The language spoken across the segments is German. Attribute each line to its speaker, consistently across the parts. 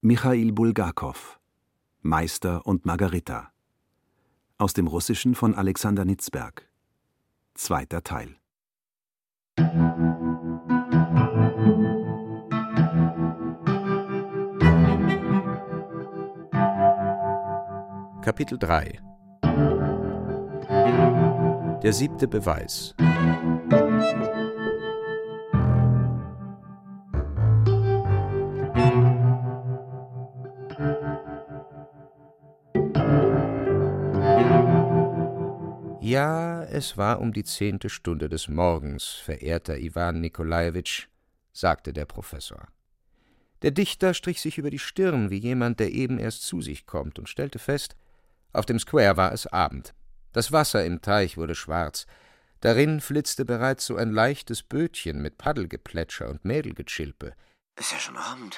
Speaker 1: Michail Bulgakow, Meister und Margarita. Aus dem Russischen von Alexander Nitzberg. Zweiter Teil.
Speaker 2: Kapitel 3 Der 7. Beweis. Ja, es war um die 10. Stunde des Morgens, verehrter Iwan Nikolajewitsch, sagte der Professor. Der Dichter strich sich über die Stirn, wie jemand, der eben erst zu sich kommt, und stellte fest, auf dem Square war es Abend. Das Wasser im Teich wurde schwarz. Darin flitzte bereits so ein leichtes Bötchen mit Paddelgeplätscher und Mädelgechilpe.
Speaker 3: Ist ja schon Abend.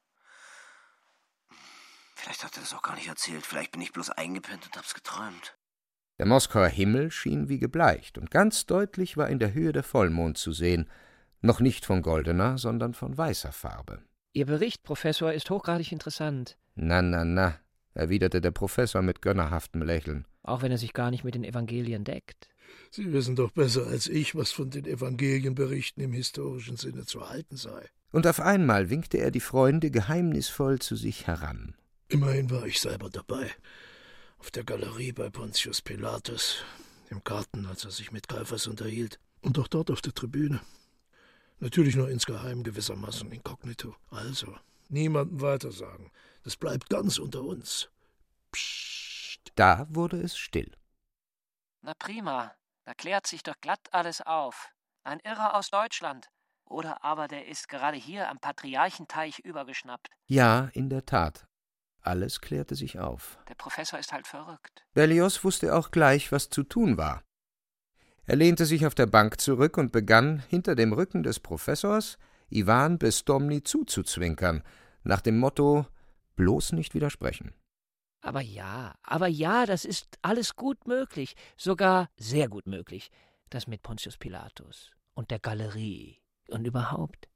Speaker 3: Vielleicht hat er das auch gar nicht erzählt. Vielleicht bin ich bloß eingepennt und hab's geträumt.
Speaker 2: Der Moskauer Himmel schien wie gebleicht, und ganz deutlich war in der Höhe der Vollmond zu sehen, noch nicht von goldener, sondern von weißer Farbe.
Speaker 4: Ihr Bericht, Professor, ist hochgradig interessant.
Speaker 2: Na, erwiderte der Professor mit gönnerhaftem Lächeln.
Speaker 4: Auch wenn er sich gar nicht mit den Evangelien deckt.
Speaker 5: Sie wissen doch besser als ich, was von den Evangelienberichten im historischen Sinne zu halten sei.
Speaker 2: Und auf einmal winkte er die Freunde geheimnisvoll zu sich heran.
Speaker 5: Immerhin war ich selber dabei. Auf der Galerie bei Pontius Pilatus, im Garten, als er sich mit Kaiphas unterhielt, und auch dort auf der Tribüne. Natürlich nur insgeheim, gewissermaßen inkognito. Also, niemandem weitersagen. Das bleibt ganz unter uns. Psst.
Speaker 2: Da wurde es still.
Speaker 4: Na prima, da klärt sich doch glatt alles auf. Ein Irrer aus Deutschland. Oder aber der ist gerade hier am Patriarchenteich übergeschnappt.
Speaker 2: Ja, in der Tat. Alles klärte sich auf.
Speaker 4: Der Professor ist halt verrückt.
Speaker 2: Berlioz wusste auch gleich, was zu tun war. Er lehnte sich auf der Bank zurück und begann, hinter dem Rücken des Professors Iwan Bezdomny zuzuzwinkern, nach dem Motto: bloß nicht widersprechen.
Speaker 4: Aber ja, das ist alles gut möglich, sogar sehr gut möglich. Das mit Pontius Pilatus und der Galerie und überhaupt.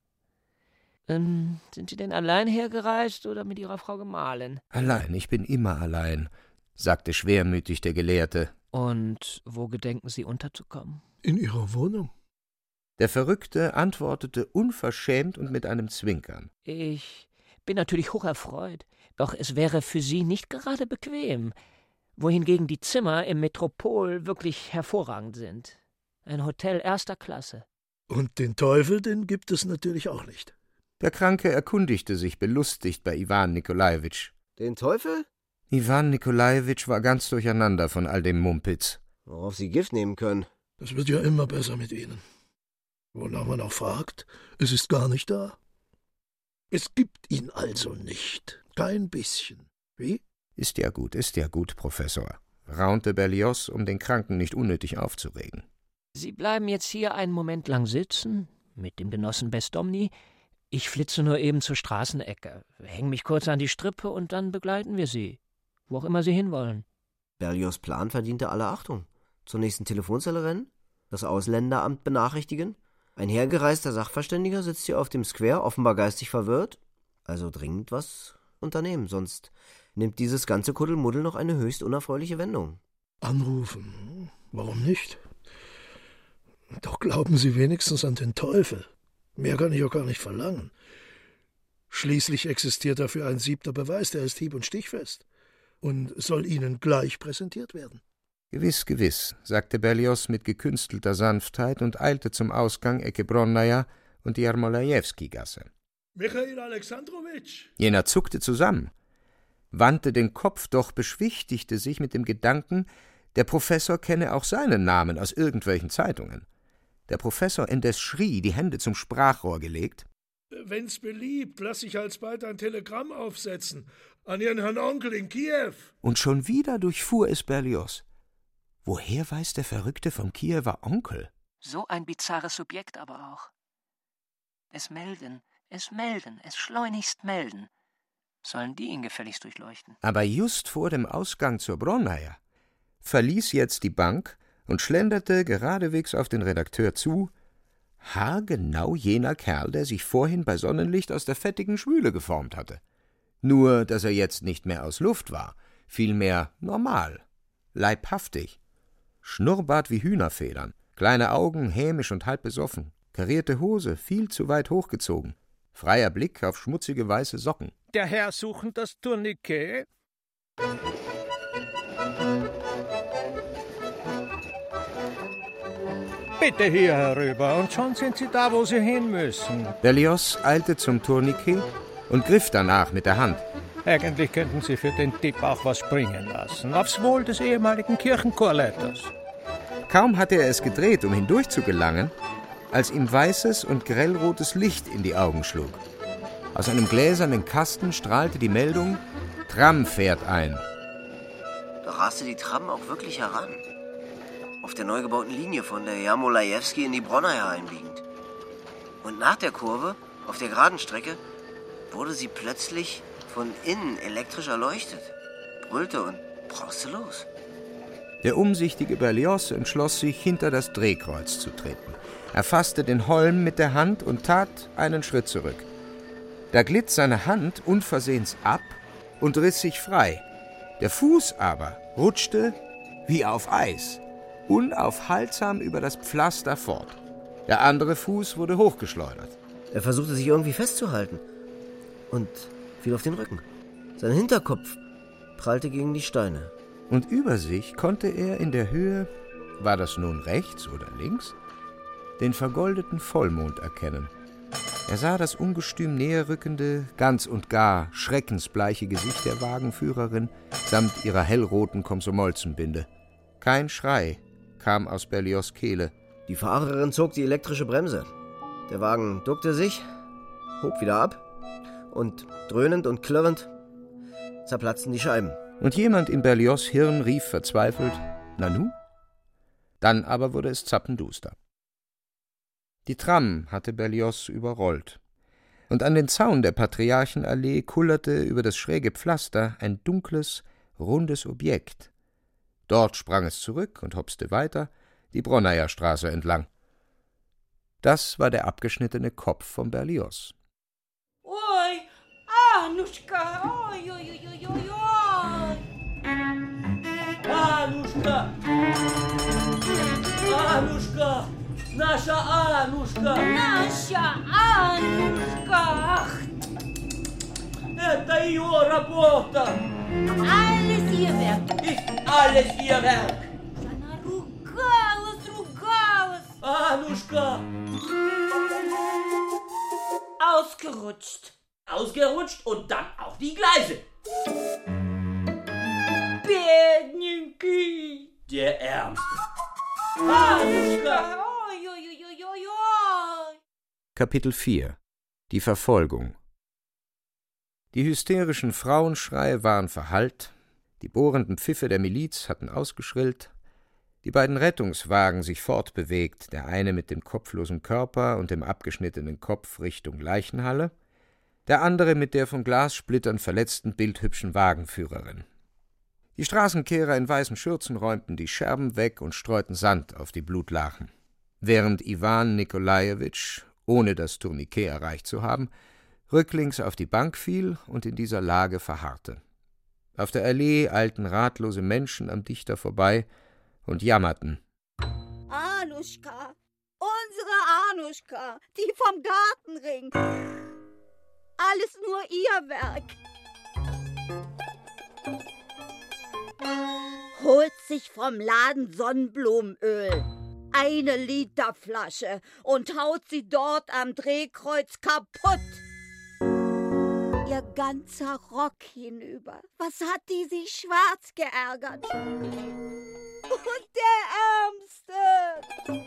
Speaker 4: Sind Sie denn allein hergereist oder mit Ihrer Frau Gemahlin?
Speaker 2: Allein, ich bin immer allein, sagte schwermütig der Gelehrte.
Speaker 4: Und wo gedenken Sie unterzukommen?
Speaker 5: In Ihrer Wohnung.
Speaker 2: Der Verrückte antwortete unverschämt und mit einem Zwinkern.
Speaker 4: Ich bin natürlich hocherfreut, doch es wäre für Sie nicht gerade bequem, wohingegen die Zimmer im Metropol wirklich hervorragend sind. Ein Hotel erster Klasse.
Speaker 5: Und den Teufel, den gibt es natürlich auch nicht.
Speaker 2: Der Kranke erkundigte sich belustigt bei Iwan Nikolajewitsch.
Speaker 3: Den Teufel?
Speaker 2: Iwan Nikolajewitsch war ganz durcheinander von all dem Mumpitz.
Speaker 3: Worauf Sie Gift nehmen können.
Speaker 5: Das wird ja immer besser mit Ihnen. Wonach man auch fragt, es ist gar nicht da. Es gibt ihn also nicht. Kein bisschen. Wie?
Speaker 2: Ist ja gut, Professor, raunte Berlioz, um den Kranken nicht unnötig aufzuregen.
Speaker 4: Sie bleiben jetzt hier einen Moment lang sitzen, mit dem Genossen Bezdomny. Ich flitze nur eben zur Straßenecke, hänge mich kurz an die Strippe und dann begleiten wir Sie, wo auch immer Sie hinwollen.
Speaker 3: Berlioz' Plan verdiente alle Achtung. Zur nächsten Telefonzelle rennen, das Ausländeramt benachrichtigen. Ein hergereister Sachverständiger sitzt hier auf dem Square, offenbar geistig verwirrt. Also dringend was unternehmen, sonst nimmt dieses ganze Kuddelmuddel noch eine höchst unerfreuliche Wendung.
Speaker 5: Anrufen? Warum nicht? Doch glauben Sie wenigstens an den Teufel. Mehr kann ich auch gar nicht verlangen. Schließlich existiert dafür ein 7. Beweis, der ist hieb- und stichfest und soll Ihnen gleich präsentiert werden.
Speaker 2: Gewiss, sagte Berlioz mit gekünstelter Sanftheit und eilte zum Ausgang Ecke Bronnaja und die Jarmolajewski-Gasse.
Speaker 5: Michail Alexandrowitsch!
Speaker 2: Jener zuckte zusammen, wandte den Kopf, doch beschwichtigte sich mit dem Gedanken, der Professor kenne auch seinen Namen aus irgendwelchen Zeitungen. Der Professor indes schrie, die Hände zum Sprachrohr gelegt.
Speaker 5: Wenn's beliebt, lass ich alsbald ein Telegramm aufsetzen. An Ihren Herrn Onkel in Kiew.
Speaker 2: Und schon wieder durchfuhr es Berlioz. Woher weiß der Verrückte vom Kiewer Onkel?
Speaker 4: So ein bizarres Subjekt aber auch. Es schleunigst melden. Sollen die ihn gefälligst durchleuchten?
Speaker 2: Aber just vor dem Ausgang zur Bronnaja verließ jetzt die Bank und schlenderte geradewegs auf den Redakteur zu, haargenau jener Kerl, der sich vorhin bei Sonnenlicht aus der fettigen Schwüle geformt hatte. Nur, dass er jetzt nicht mehr aus Luft war, vielmehr normal, leibhaftig. Schnurrbart wie Hühnerfedern, kleine Augen hämisch und halb besoffen, karierte Hose viel zu weit hochgezogen, freier Blick auf schmutzige weiße Socken.
Speaker 6: Der Herr suchen das Tourniquet? Bitte hier herüber, und schon sind Sie da, wo Sie hin müssen.
Speaker 2: Berlioz eilte zum Tourniquet und griff danach mit der Hand.
Speaker 6: Eigentlich könnten Sie für den Tipp auch was bringen lassen. Aufs Wohl des ehemaligen Kirchenchorleiters.
Speaker 2: Kaum hatte er es gedreht, um hindurch zu gelangen, als ihm weißes und grellrotes Licht in die Augen schlug. Aus einem gläsernen Kasten strahlte die Meldung: Tram fährt ein.
Speaker 3: Da raste die Tram auch wirklich heran. Auf der neu gebauten Linie von der Jarmolajewski in die Bronnaja einbiegend. Und nach der Kurve, auf der geraden Strecke, wurde sie plötzlich von innen elektrisch erleuchtet, brüllte und brauste los.
Speaker 2: Der umsichtige Berlioz entschloss sich, hinter das Drehkreuz zu treten. Er fasste den Holm mit der Hand und tat einen Schritt zurück. Da glitt seine Hand unversehens ab und riss sich frei. Der Fuß aber rutschte wie auf Eis, unaufhaltsam über das Pflaster fort. Der andere Fuß wurde hochgeschleudert.
Speaker 3: Er versuchte sich irgendwie festzuhalten und fiel auf den Rücken. Sein Hinterkopf prallte gegen die Steine.
Speaker 2: Und über sich konnte er in der Höhe, war das nun rechts oder links, den vergoldeten Vollmond erkennen. Er sah das ungestüm näherrückende, ganz und gar schreckensbleiche Gesicht der Wagenführerin samt ihrer hellroten Komsomolzenbinde. Kein Schrei kam aus Berlioz' Kehle.
Speaker 3: Die Fahrerin zog die elektrische Bremse. Der Wagen duckte sich, hob wieder ab und dröhnend und klirrend zerplatzten die Scheiben.
Speaker 2: Und jemand in Berlioz' Hirn rief verzweifelt: Nanu? Dann aber wurde es zappenduster. Die Tram hatte Berlioz überrollt. Und an den Zaun der Patriarchenallee kullerte über das schräge Pflaster ein dunkles, rundes Objekt. Dort sprang es zurück und hopste weiter, die Bronnaja Straße entlang. Das war der abgeschnittene Kopf von Berlioz.
Speaker 7: Oi, Anuschka, oi, oi, oi, oi, oi.
Speaker 8: Anuschka! Anuschka! Nascha Anuschka!
Speaker 7: Наша Аннушка!
Speaker 8: Это ее работа!
Speaker 7: Alles ihr Werk!
Speaker 8: Ist alles ihr Werk!
Speaker 7: Она ругалась!
Speaker 8: Anuschka!
Speaker 7: Ausgerutscht!
Speaker 8: Ausgerutscht und dann auf die Gleise!
Speaker 7: Бедненький!
Speaker 8: Der Ärmste! Anuschka!
Speaker 7: Oi, oi, oi, oi, oi, oi.
Speaker 2: Kapitel 4 – Die Verfolgung. Die hysterischen Frauenschreie waren verhallt, die bohrenden Pfiffe der Miliz hatten ausgeschrillt, die beiden Rettungswagen sich fortbewegt, der eine mit dem kopflosen Körper und dem abgeschnittenen Kopf Richtung Leichenhalle, der andere mit der von Glassplittern verletzten bildhübschen Wagenführerin. Die Straßenkehrer in weißen Schürzen räumten die Scherben weg und streuten Sand auf die Blutlachen, während Iwan Nikolajewitsch, ohne das Tourniquet erreicht zu haben, rücklings auf die Bank fiel und in dieser Lage verharrte. Auf der Allee eilten ratlose Menschen am Dichter vorbei und jammerten.
Speaker 9: Anuschka, unsere Anuschka, die vom Gartenring. Alles nur ihr Werk. Holt sich vom Laden Sonnenblumenöl, 1 Liter Flasche, und haut sie dort am Drehkreuz kaputt. Ihr ganzer Rock hinüber. Was hat die sich schwarz geärgert? Und der Ärmste,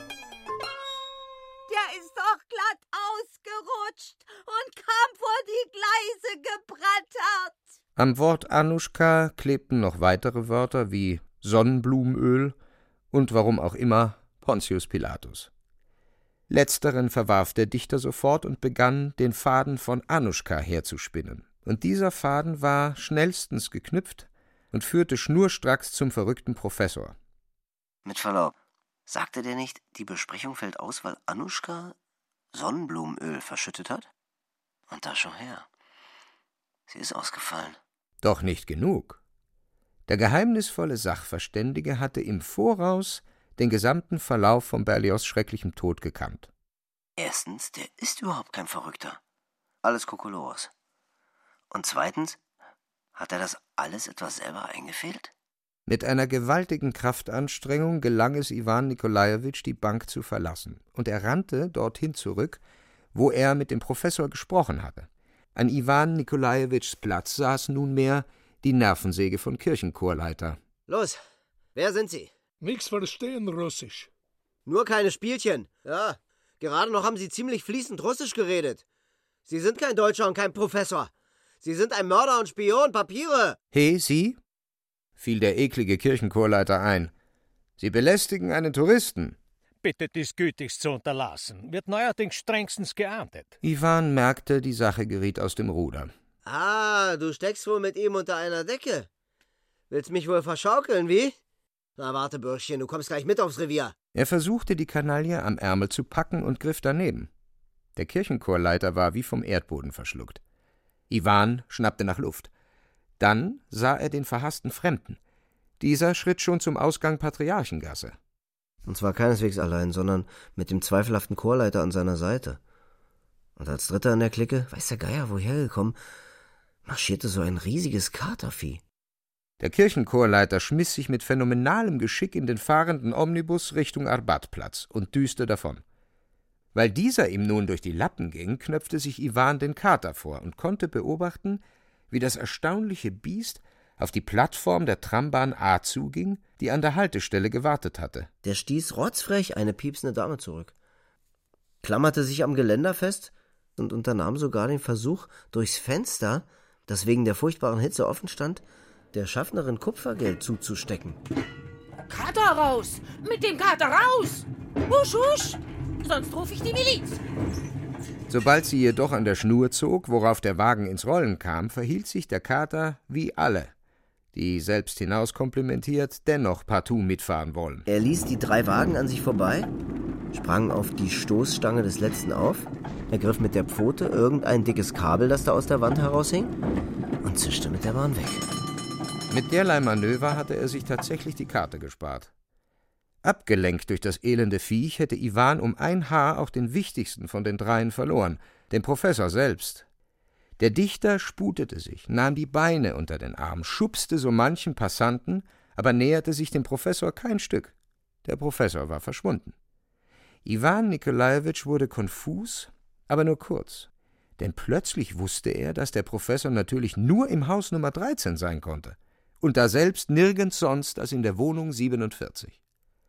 Speaker 9: der ist doch glatt ausgerutscht und kam vor die Gleise gebrettert.
Speaker 2: Am Wort Anuschka klebten noch weitere Wörter wie Sonnenblumenöl und warum auch immer Pontius Pilatus. Letzteren verwarf der Dichter sofort und begann, den Faden von Anuschka herzuspinnen. Und dieser Faden war schnellstens geknüpft und führte schnurstracks zum verrückten Professor.
Speaker 3: Mit Verlaub, sagte der nicht, die Besprechung fällt aus, weil Anuschka Sonnenblumenöl verschüttet hat? Und da schau her. Sie ist ausgefallen.
Speaker 2: Doch nicht genug. Der geheimnisvolle Sachverständige hatte im Voraus den gesamten Verlauf von Berlioz' schrecklichem Tod gekannt.
Speaker 3: Erstens, der ist überhaupt kein Verrückter. Alles Kokolores. Und zweitens, hat er das alles etwas selber eingefädelt?
Speaker 2: Mit einer gewaltigen Kraftanstrengung gelang es Iwan Nikolajewitsch, die Bank zu verlassen, und er rannte dorthin zurück, wo er mit dem Professor gesprochen hatte. An Iwan Nikolajewitschs Platz saß nunmehr die Nervensäge von Kirchenchorleiter.
Speaker 3: Los, wer sind Sie?
Speaker 5: Nix verstehen Russisch.
Speaker 3: Nur keine Spielchen. Ja, gerade noch haben Sie ziemlich fließend Russisch geredet. Sie sind kein Deutscher und kein Professor. Sie sind ein Mörder und Spion, Papiere!
Speaker 2: »He, Sie?« fiel der eklige Kirchenchorleiter ein. »Sie belästigen einen Touristen.«
Speaker 6: Bitte dies gütigst zu unterlassen. Wird neuerdings strengstens geahndet.
Speaker 2: Iwan merkte, die Sache geriet aus dem Ruder.
Speaker 3: Ah, du steckst wohl mit ihm unter einer Decke. Willst mich wohl verschaukeln, wie? Na, warte, Bürschchen, du kommst gleich mit aufs Revier.
Speaker 2: Er versuchte, die Kanaille am Ärmel zu packen und griff daneben. Der Kirchenchorleiter war wie vom Erdboden verschluckt. Iwan schnappte nach Luft. Dann sah er den verhassten Fremden. Dieser schritt schon zum Ausgang Patriarchengasse.
Speaker 3: Und zwar keineswegs allein, sondern mit dem zweifelhaften Chorleiter an seiner Seite. Und als Dritter in der Clique, weiß der Geier woher gekommen, marschierte so ein riesiges Katervieh.
Speaker 2: Der Kirchenchorleiter schmiss sich mit phänomenalem Geschick in den fahrenden Omnibus Richtung Arbatplatz und düste davon. Weil dieser ihm nun durch die Lappen ging, knöpfte sich Iwan den Kater vor und konnte beobachten, wie das erstaunliche Biest auf die Plattform der Trambahn A zuging, die an der Haltestelle gewartet hatte.
Speaker 3: Der stieß rotzfrech eine piepsende Dame zurück, klammerte sich am Geländer fest und unternahm sogar den Versuch, durchs Fenster, das wegen der furchtbaren Hitze offen stand, der Schaffnerin Kupfergeld zuzustecken.
Speaker 7: Kater raus! Mit dem Kater raus! Husch, husch! Sonst rufe ich die Miliz.
Speaker 2: Sobald sie jedoch an der Schnur zog, worauf der Wagen ins Rollen kam, verhielt sich der Kater wie alle, die, selbst hinauskomplimentiert, dennoch partout mitfahren wollen.
Speaker 3: Er ließ die 3 Wagen an sich vorbei, sprang auf die Stoßstange des letzten auf, ergriff mit der Pfote irgendein dickes Kabel, das da aus der Wand heraushing, und zischte mit der Bahn weg.
Speaker 2: Mit derlei Manöver hatte er sich tatsächlich die Karte gespart. Abgelenkt durch das elende Viech hätte Iwan um ein Haar auch den wichtigsten von den 3 verloren, den Professor selbst. Der Dichter sputete sich, nahm die Beine unter den Arm, schubste so manchen Passanten, aber näherte sich dem Professor kein Stück. Der Professor war verschwunden. Iwan Nikolajewitsch wurde konfus, aber nur kurz, denn plötzlich wusste er, dass der Professor natürlich nur im Haus Nummer 13 sein konnte und daselbst nirgends sonst als in der Wohnung 47.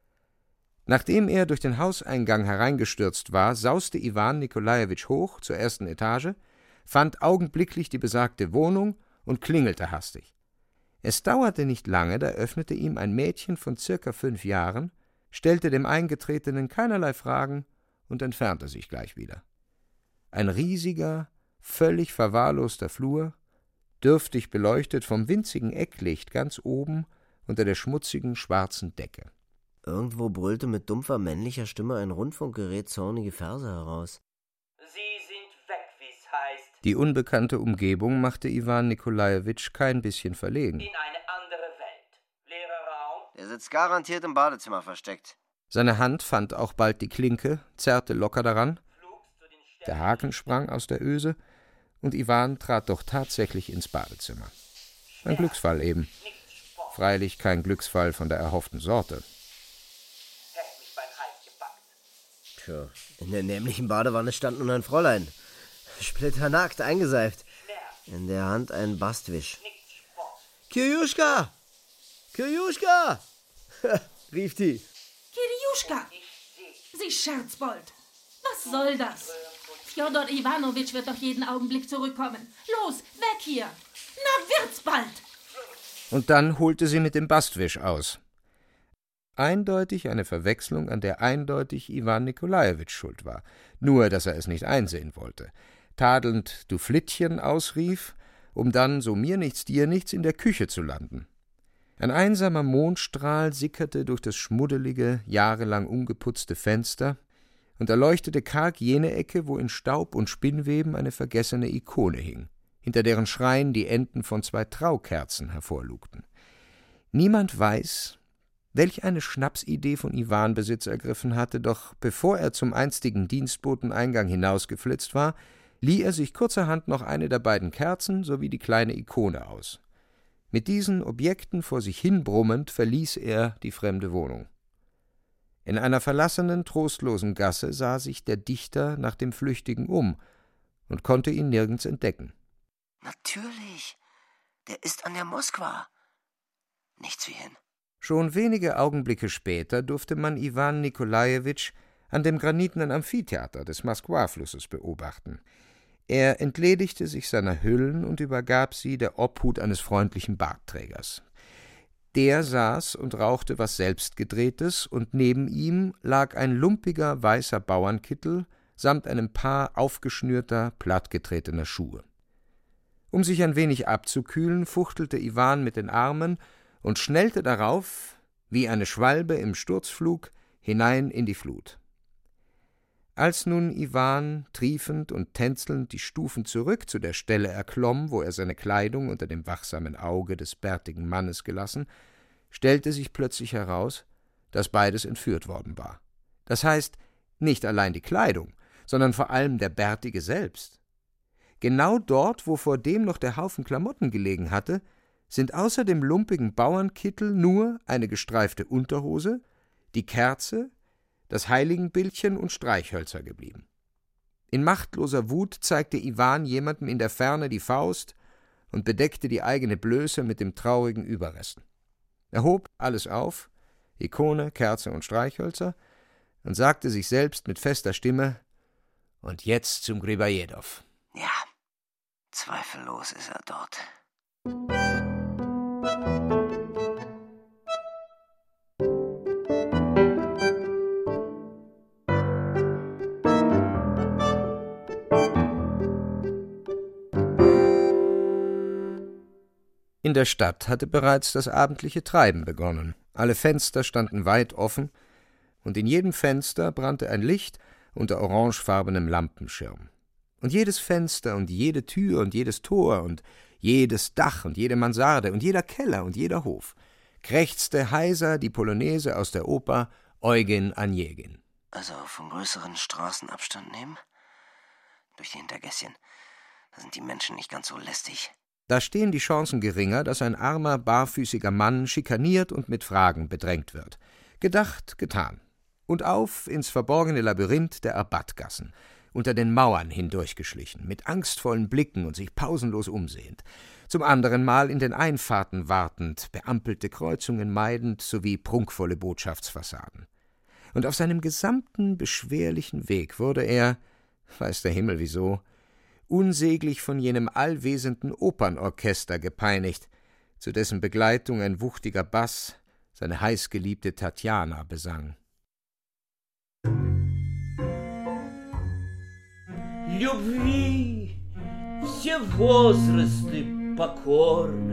Speaker 2: Nachdem er durch den Hauseingang hereingestürzt war, sauste Iwan Nikolajewitsch hoch zur 1. Etage, fand augenblicklich die besagte Wohnung und klingelte hastig. Es dauerte nicht lange, da öffnete ihm ein Mädchen von circa 5 Jahren, stellte dem Eingetretenen keinerlei Fragen und entfernte sich gleich wieder. Ein riesiger, völlig verwahrloster Flur, dürftig beleuchtet vom winzigen Ecklicht ganz oben unter der schmutzigen, schwarzen Decke.
Speaker 3: Irgendwo brüllte mit dumpfer männlicher Stimme ein Rundfunkgerät zornige Verse heraus.
Speaker 8: Sie sind weg, wie's heißt.
Speaker 2: Die unbekannte Umgebung machte Iwan Nikolajewitsch kein bisschen verlegen.
Speaker 8: In eine andere Welt. Leerer Raum.
Speaker 3: Er sitzt garantiert im Badezimmer versteckt.
Speaker 2: Seine Hand fand auch bald die Klinke, zerrte locker daran. Der Haken sprang aus der Öse und Iwan trat doch tatsächlich ins Badezimmer. Ein Glücksfall eben. Freilich kein Glücksfall von der erhofften Sorte.
Speaker 3: Tja, in der nämlichen Badewanne stand nun ein Fräulein. Splitternackt, eingeseift. In der Hand ein Bastwisch. Kirjuschka! Kirjuschka! rief die.
Speaker 7: Kirjuschka! Sie Scherzbold! Was soll das? Fjodor Iwanowitsch wird doch jeden Augenblick zurückkommen. Los, weg hier! Na, wird's bald!
Speaker 2: Und dann holte sie mit dem Bastwisch aus. Eindeutig eine Verwechslung, an der eindeutig Iwan Nikolajewitsch schuld war, nur dass er es nicht einsehen wollte. Tadelnd »Du Flittchen« ausrief, um dann, so mir nichts, dir nichts, in der Küche zu landen. Ein einsamer Mondstrahl sickerte durch das schmuddelige, jahrelang ungeputzte Fenster und erleuchtete karg jene Ecke, wo in Staub und Spinnweben eine vergessene Ikone hing. hinter deren Schrein die Enden von 2 Traukerzen hervorlugten. Niemand weiß, welch eine Schnapsidee von Iwan Besitz ergriffen hatte, doch bevor er zum einstigen Dienstboteneingang hinausgeflitzt war, lieh er sich kurzerhand noch eine der beiden Kerzen sowie die kleine Ikone aus. Mit diesen Objekten vor sich hinbrummend verließ er die fremde Wohnung. In einer verlassenen, trostlosen Gasse sah sich der Dichter nach dem Flüchtigen um und konnte ihn nirgends entdecken.
Speaker 3: Natürlich, der ist an der Moskwa. Nichts wie hin.
Speaker 2: Schon wenige Augenblicke später durfte man Iwan Nikolajewitsch an dem granitenen Amphitheater des Moskwa-Flusses beobachten. Er entledigte sich seiner Hüllen und übergab sie der Obhut eines freundlichen Bartträgers. Der saß und rauchte was Selbstgedrehtes, und neben ihm lag ein lumpiger weißer Bauernkittel samt einem Paar aufgeschnürter, plattgetretener Schuhe. Um sich ein wenig abzukühlen, fuchtelte Iwan mit den Armen und schnellte darauf, wie eine Schwalbe im Sturzflug, hinein in die Flut. Als nun Iwan triefend und tänzelnd die Stufen zurück zu der Stelle erklomm, wo er seine Kleidung unter dem wachsamen Auge des bärtigen Mannes gelassen, stellte sich plötzlich heraus, dass beides entführt worden war. Das heißt, nicht allein die Kleidung, sondern vor allem der Bärtige selbst. Genau dort, wo vordem noch der Haufen Klamotten gelegen hatte, sind außer dem lumpigen Bauernkittel nur eine gestreifte Unterhose, die Kerze, das Heiligenbildchen und Streichhölzer geblieben. In machtloser Wut zeigte Iwan jemandem in der Ferne die Faust und bedeckte die eigene Blöße mit dem traurigen Überresten. Er hob alles auf, Ikone, Kerze und Streichhölzer, und sagte sich selbst mit fester Stimme: »Und jetzt zum Gribajedow.«
Speaker 3: Ja, zweifellos ist er dort.
Speaker 2: In der Stadt hatte bereits das abendliche Treiben begonnen. Alle Fenster standen weit offen, und in jedem Fenster brannte ein Licht unter orangefarbenem Lampenschirm. Und jedes Fenster und jede Tür und jedes Tor und jedes Dach und jede Mansarde und jeder Keller und jeder Hof krächzte heiser die Polonaise aus der Oper Eugen Onegin.
Speaker 3: Also vom größeren Straßenabstand nehmen? Durch die Hintergässchen. Da sind die Menschen nicht ganz so lästig.
Speaker 2: Da stehen die Chancen geringer, dass ein armer, barfüßiger Mann schikaniert und mit Fragen bedrängt wird. Gedacht, getan. Und auf ins verborgene Labyrinth der Abattgassen, unter den Mauern hindurchgeschlichen, mit angstvollen Blicken und sich pausenlos umsehend. Zum anderen Mal in den Einfahrten wartend, beampelte Kreuzungen meidend sowie prunkvolle Botschaftsfassaden. Und auf seinem gesamten beschwerlichen Weg wurde er, weiß der Himmel wieso, unsäglich von jenem allwesenden Opernorchester gepeinigt, zu dessen Begleitung ein wuchtiger Bass seine heißgeliebte Tatjana besang.
Speaker 8: Любви все возрасты покорны,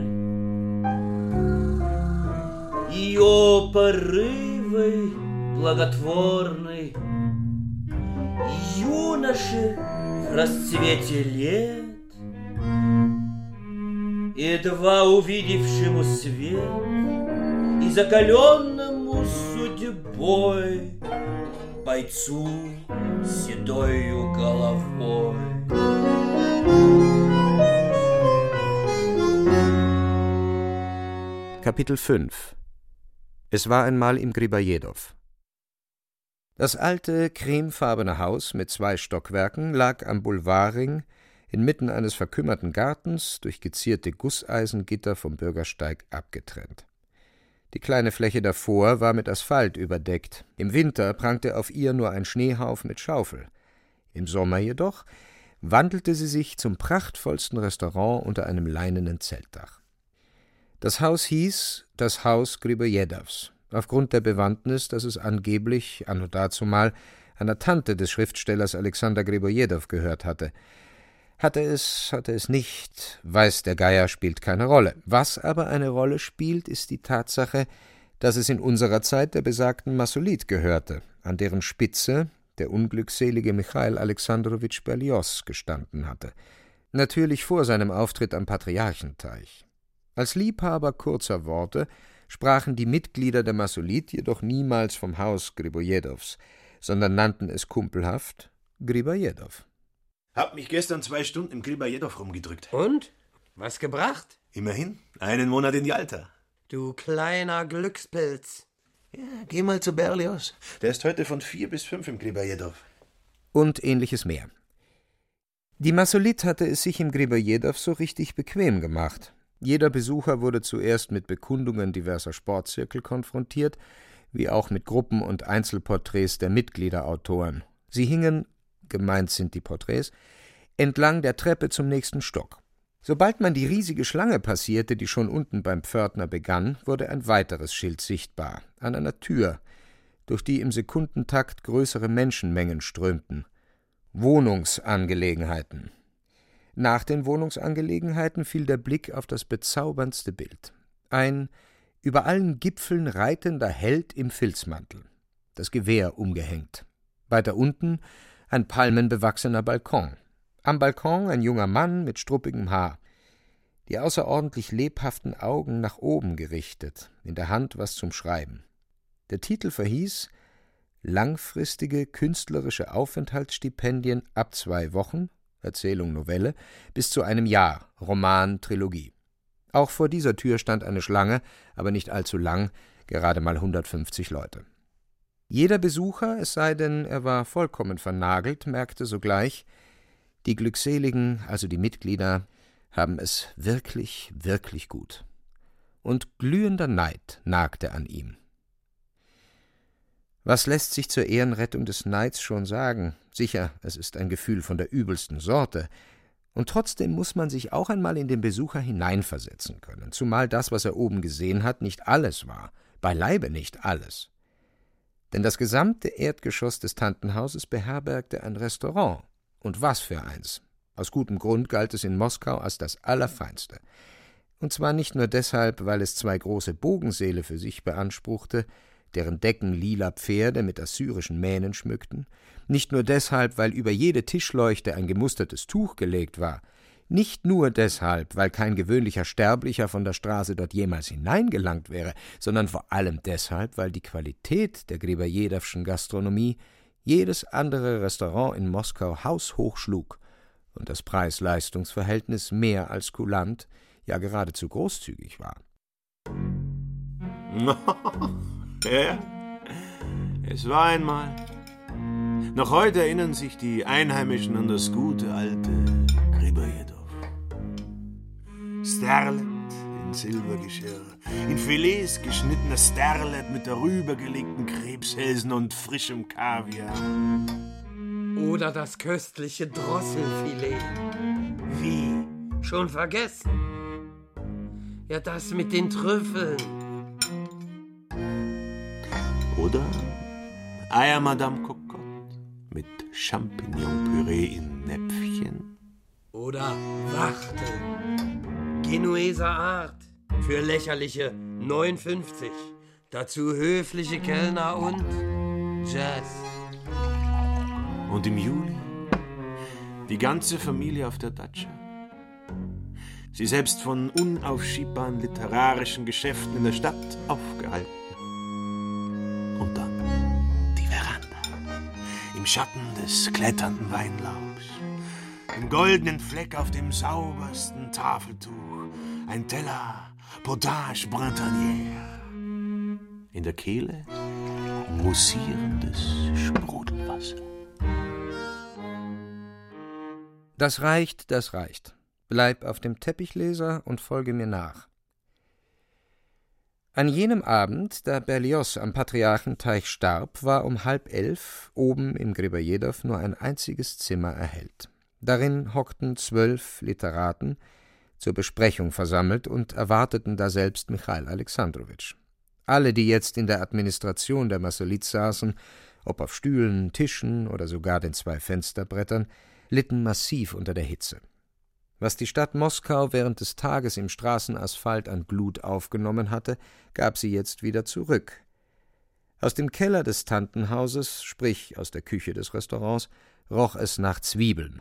Speaker 8: ее порывы благотворны, юноше в расцвете лет, едва увидевшему свет и закаленному судьбой бойцу с седою головой.
Speaker 2: Kapitel 5 Es war einmal im Gribajedow. Das alte, cremefarbene Haus mit 2 Stockwerken lag am Boulevardring inmitten eines verkümmerten Gartens, durch gezierte Gusseisengitter vom Bürgersteig abgetrennt. Die kleine Fläche davor war mit Asphalt überdeckt. Im Winter prangte auf ihr nur ein Schneehauf mit Schaufel. Im Sommer jedoch wandelte sie sich zum prachtvollsten Restaurant unter einem leinenen Zeltdach. Das Haus hieß das Haus Gribajedows, aufgrund der Bewandtnis, dass es angeblich, anno dazumal, einer Tante des Schriftstellers Alexander Gribojedow gehört hatte. Hatte es nicht, weiß der Geier, spielt keine Rolle. Was aber eine Rolle spielt, ist die Tatsache, dass es in unserer Zeit der besagten Massolit gehörte, an deren Spitze der unglückselige Michail Alexandrowitsch Berlioz gestanden hatte. Natürlich vor seinem Auftritt am Patriarchenteich. Als Liebhaber kurzer Worte sprachen die Mitglieder der Massolit jedoch niemals vom Haus Gribojedows, sondern nannten es kumpelhaft Gribojedow.
Speaker 10: Hab mich gestern 2 Stunden im Gribojedow rumgedrückt.
Speaker 11: Und? Was gebracht?
Speaker 10: Immerhin, 1 Monat in Jalta.
Speaker 11: Du kleiner Glückspilz.
Speaker 10: Ja, geh mal zu Berlioz. Der ist heute von 4 bis 5 im Gribojedow.
Speaker 2: Und ähnliches mehr. Die Massolit hatte es sich im Gribojedow so richtig bequem gemacht. Jeder Besucher wurde zuerst mit Bekundungen diverser Sportzirkel konfrontiert, wie auch mit Gruppen- und Einzelporträts der Mitgliederautoren. Sie hingen, gemeint sind die Porträts, entlang der Treppe zum nächsten Stock. Sobald man die riesige Schlange passierte, die schon unten beim Pförtner begann, wurde ein weiteres Schild sichtbar, an einer Tür, durch die im Sekundentakt größere Menschenmengen strömten. Wohnungsangelegenheiten. Nach den Wohnungsangelegenheiten fiel der Blick auf das bezauberndste Bild. Ein über allen Gipfeln reitender Held im Filzmantel, das Gewehr umgehängt. Weiter unten ein palmenbewachsener Balkon. Am Balkon ein junger Mann mit struppigem Haar, die außerordentlich lebhaften Augen nach oben gerichtet, in der Hand was zum Schreiben. Der Titel verhieß »Langfristige künstlerische Aufenthaltsstipendien ab 2 Wochen«, Erzählung, Novelle, bis zu 1 Jahr, Roman, Trilogie. Auch vor dieser Tür stand eine Schlange, aber nicht allzu lang, gerade mal 150 Leute. Jeder Besucher, es sei denn, er war vollkommen vernagelt, merkte sogleich, die Glückseligen, also die Mitglieder, haben es wirklich, wirklich gut. Und glühender Neid nagte an ihm. Was lässt sich zur Ehrenrettung des Neids schon sagen? Sicher, es ist ein Gefühl von der übelsten Sorte. Und trotzdem muss man sich auch einmal in den Besucher hineinversetzen können, zumal das, was er oben gesehen hat, nicht alles war, beileibe nicht alles. Denn das gesamte Erdgeschoss des Tantenhauses beherbergte ein Restaurant. Und was für eins! Aus gutem Grund galt es in Moskau als das Allerfeinste. Und zwar nicht nur deshalb, weil es 2 große Bogensäle für sich beanspruchte, deren Decken lila Pferde mit assyrischen Mähnen schmückten, nicht nur deshalb, weil über jede Tischleuchte ein gemustertes Tuch gelegt war, nicht nur deshalb, weil kein gewöhnlicher Sterblicher von der Straße dort jemals hineingelangt wäre, sondern vor allem deshalb, weil die Qualität der Gribojedowschen Gastronomie jedes andere Restaurant in Moskau haushoch schlug und das Preis-Leistungs-Verhältnis mehr als kulant, ja geradezu großzügig war.
Speaker 10: Ja, es war einmal. Noch heute erinnern sich die Einheimischen an das gute alte Gribojedow. Sterlet in Silbergeschirr, in Filets geschnittener Sterlet mit darübergelegten Krebshälsen und frischem Kaviar.
Speaker 11: Oder das köstliche Drosselfilet. Wie? Schon vergessen? Ja, das mit den Trüffeln.
Speaker 10: Oder Eier Madame Cocotte mit Champignonpüree in Näpfchen.
Speaker 11: Oder Wachteln. Genueser Art. Für lächerliche 9,50. Dazu höfliche Kellner und Jazz.
Speaker 10: Und im Juli die ganze Familie auf der Datscha. Sie selbst von unaufschiebbaren literarischen Geschäften in der Stadt aufgehalten. Und dann die Veranda. Im Schatten des kletternden Weinlaubs. Im goldenen Fleck auf dem saubersten Tafeltuch. Ein Teller Potage Brintanière. In der Kehle mussierendes Sprudelwasser.
Speaker 2: Das reicht, das reicht. Bleib auf dem Teppich, Leser, und folge mir nach. An jenem Abend, da Berlioz am Patriarchenteich starb, war um 10:30 oben im Gribojedow nur ein einziges Zimmer erhellt. Darin hockten 12 Literaten, zur Besprechung versammelt, und erwarteten daselbst Michail Alexandrowitsch. Alle, die jetzt in der Administration der Massolit saßen, ob auf Stühlen, Tischen oder sogar den 2 Fensterbrettern, litten massiv unter der Hitze. Was die Stadt Moskau während des Tages im Straßenasphalt an Glut aufgenommen hatte, gab sie jetzt wieder zurück. Aus dem Keller des Tantenhauses, sprich aus der Küche des Restaurants, roch es nach Zwiebeln,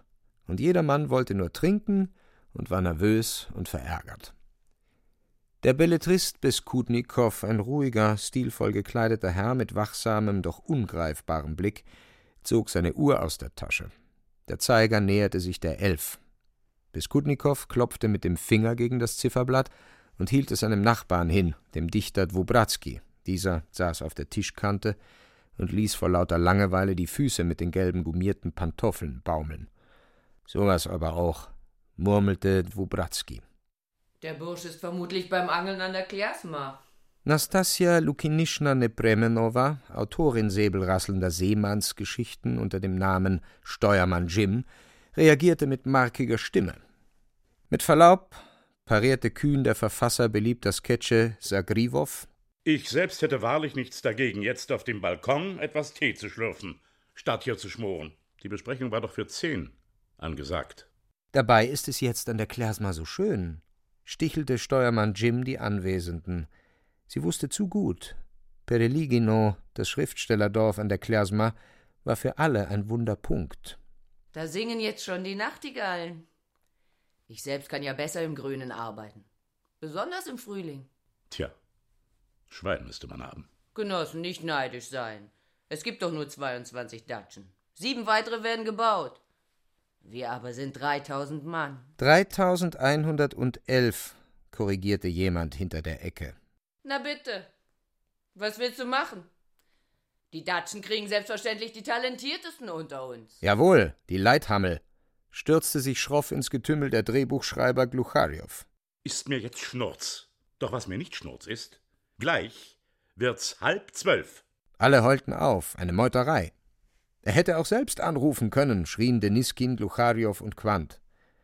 Speaker 2: und jedermann wollte nur trinken und war nervös und verärgert. Der Belletrist Beskudnikow, ein ruhiger, stilvoll gekleideter Herr mit wachsamem, doch ungreifbarem Blick, zog seine Uhr aus der Tasche. Der Zeiger näherte sich der 11. Beskudnikow klopfte mit dem Finger gegen das Zifferblatt und hielt es seinem Nachbarn hin, dem Dichter Dwobrazki. Dieser saß auf der Tischkante und ließ vor lauter Langeweile die Füße mit den gelben gummierten Pantoffeln baumeln. »Sowas aber auch«, murmelte Dwobrazki.
Speaker 12: Der Bursch ist vermutlich beim Angeln an der Kliasma.
Speaker 2: Nastassja Lukinischna Nepremenowa, Autorin säbelrasselnder Seemannsgeschichten unter dem Namen Steuermann Jim, reagierte mit markiger Stimme. Mit Verlaub, parierte kühn der Verfasser beliebter Sketche Sagriwow.
Speaker 13: Ich selbst hätte wahrlich nichts dagegen, jetzt auf dem Balkon etwas Tee zu schlürfen, statt hier zu schmoren. Die Besprechung war doch für 10 angesagt.
Speaker 2: Dabei ist es jetzt an der Kliasma so schön, stichelte Steuermann Jim die Anwesenden. Sie wusste zu gut. Pereligino, das Schriftstellerdorf an der Kliasma, war für alle ein Wunderpunkt.
Speaker 12: Da singen jetzt schon die Nachtigallen. Ich selbst kann ja besser im Grünen arbeiten. Besonders im Frühling.
Speaker 13: Tja, Schwein müsste man haben.
Speaker 12: Genossen, nicht neidisch sein. Es gibt doch nur 22 Datschen. 7 weitere werden gebaut. Wir aber sind 3000 Mann.
Speaker 2: 3111, korrigierte jemand hinter der Ecke.
Speaker 12: Na bitte. Was willst du machen? Die Datschen kriegen selbstverständlich die Talentiertesten unter uns.
Speaker 2: Jawohl, die Leithammel, stürzte sich schroff ins Getümmel der Drehbuchschreiber Gluchariow.
Speaker 13: Ist mir jetzt Schnurz. Doch was mir nicht Schnurz ist, gleich wird's 11:30.
Speaker 2: Alle heulten auf, eine Meuterei. Er hätte auch selbst anrufen können, schrien Deniskin, Gluchariow und Quandt.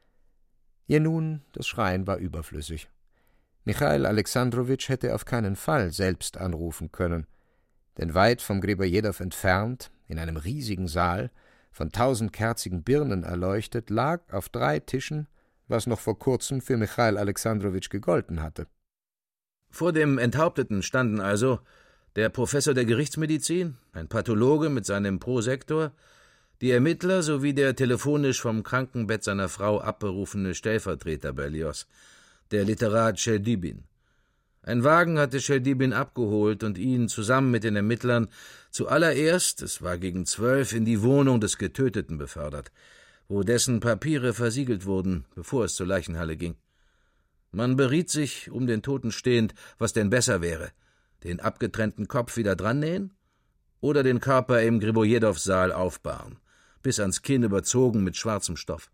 Speaker 2: Ja nun, das Schreien war überflüssig. Michail Alexandrowitsch hätte auf keinen Fall selbst anrufen können, denn weit vom Gribojedow entfernt, in einem riesigen Saal, von 1000 kerzigen Birnen erleuchtet, lag auf 3 Tischen, was noch vor kurzem für Michail Alexandrowitsch gegolten hatte.
Speaker 10: Vor dem Enthaupteten standen also der Professor der Gerichtsmedizin, ein Pathologe mit seinem Prosektor, die Ermittler sowie der telefonisch vom Krankenbett seiner Frau abberufene Stellvertreter Berlioz, der Literat Scheldibin. Ein Wagen hatte Scheldibin abgeholt und ihn zusammen mit den Ermittlern zuallererst, es war gegen 12, in die Wohnung des Getöteten befördert, wo dessen Papiere versiegelt wurden, bevor es zur Leichenhalle ging. Man beriet sich, um den Toten stehend, was denn besser wäre, den abgetrennten Kopf wieder drannähen oder den Körper im Gribojedow-Saal aufbahren, bis ans Kinn überzogen mit schwarzem Stoff.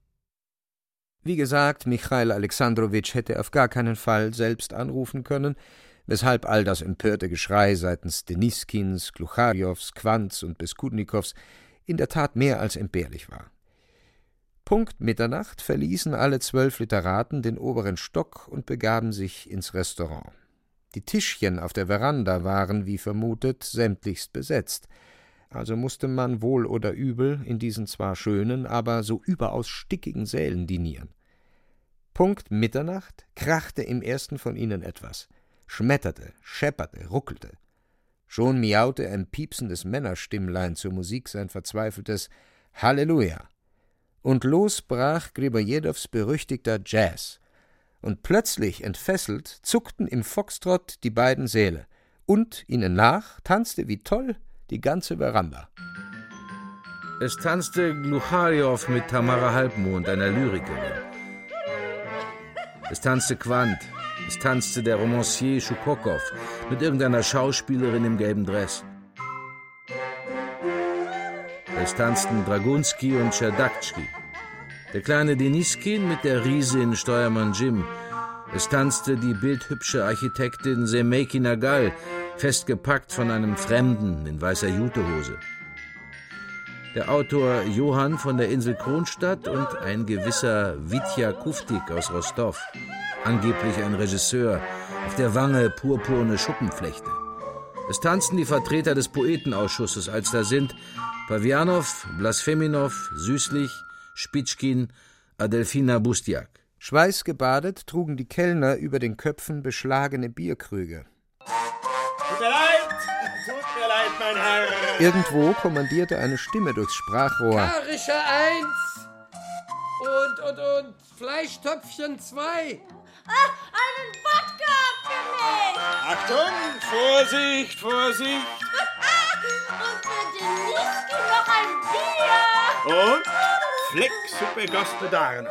Speaker 2: Wie gesagt, Michail Alexandrowitsch hätte auf gar keinen Fall selbst anrufen können, weshalb all das empörte Geschrei seitens Deniskins, Gluchariows, Quandts und Beskudnikows in der Tat mehr als entbehrlich war. Punkt Mitternacht verließen alle 12 Literaten den oberen Stock und begaben sich ins Restaurant. Die Tischchen auf der Veranda waren, wie vermutet, sämtlichst besetzt, also musste man wohl oder übel in diesen zwar schönen, aber so überaus stickigen Sälen dinieren. Punkt Mitternacht krachte im ersten von ihnen etwas, schmetterte, schepperte, ruckelte. Schon miaute ein piepsendes Männerstimmlein zur Musik sein verzweifeltes Halleluja. Und los brach Gribojedows berüchtigter Jazz. Und plötzlich entfesselt zuckten im Foxtrott die beiden Säle, und ihnen nach tanzte wie toll die ganze Veranda.
Speaker 10: Es tanzte Gluchariow mit Tamara Halbmond, einer Lyrikerin. Es tanzte Quandt, es tanzte der Romancier Schupokow mit irgendeiner Schauspielerin im gelben Dress. Es tanzten Dragunski und Tscherdaktschki. Der kleine Deniskin mit der Riesin Steuermann Jim. Es tanzte die bildhübsche Architektin Semeiki Nagal, festgepackt von einem Fremden in weißer Jutehose. Der Autor Johann von der Insel Kronstadt und ein gewisser Witja Kuftik aus Rostow, angeblich ein Regisseur, auf der Wange purpurne Schuppenflechte. Es tanzten die Vertreter des Poetenausschusses, als da sind Pawjanow, Blasfeminow, Süßlich, Spitschkin, Adelfina Bustiak.
Speaker 2: Schweißgebadet trugen die Kellner über den Köpfen beschlagene Bierkrüge.
Speaker 13: Tut mir leid, mein Herr.
Speaker 2: Irgendwo kommandierte eine Stimme durchs Sprachrohr.
Speaker 12: Karische 1
Speaker 11: Und Fleischtöpfchen 2.
Speaker 9: Einen Wodka für mich.
Speaker 10: Achtung, Vorsicht, Vorsicht.
Speaker 9: Und für den Whisky noch ein Bier.
Speaker 10: Und Flecksuppe Gaspedarn.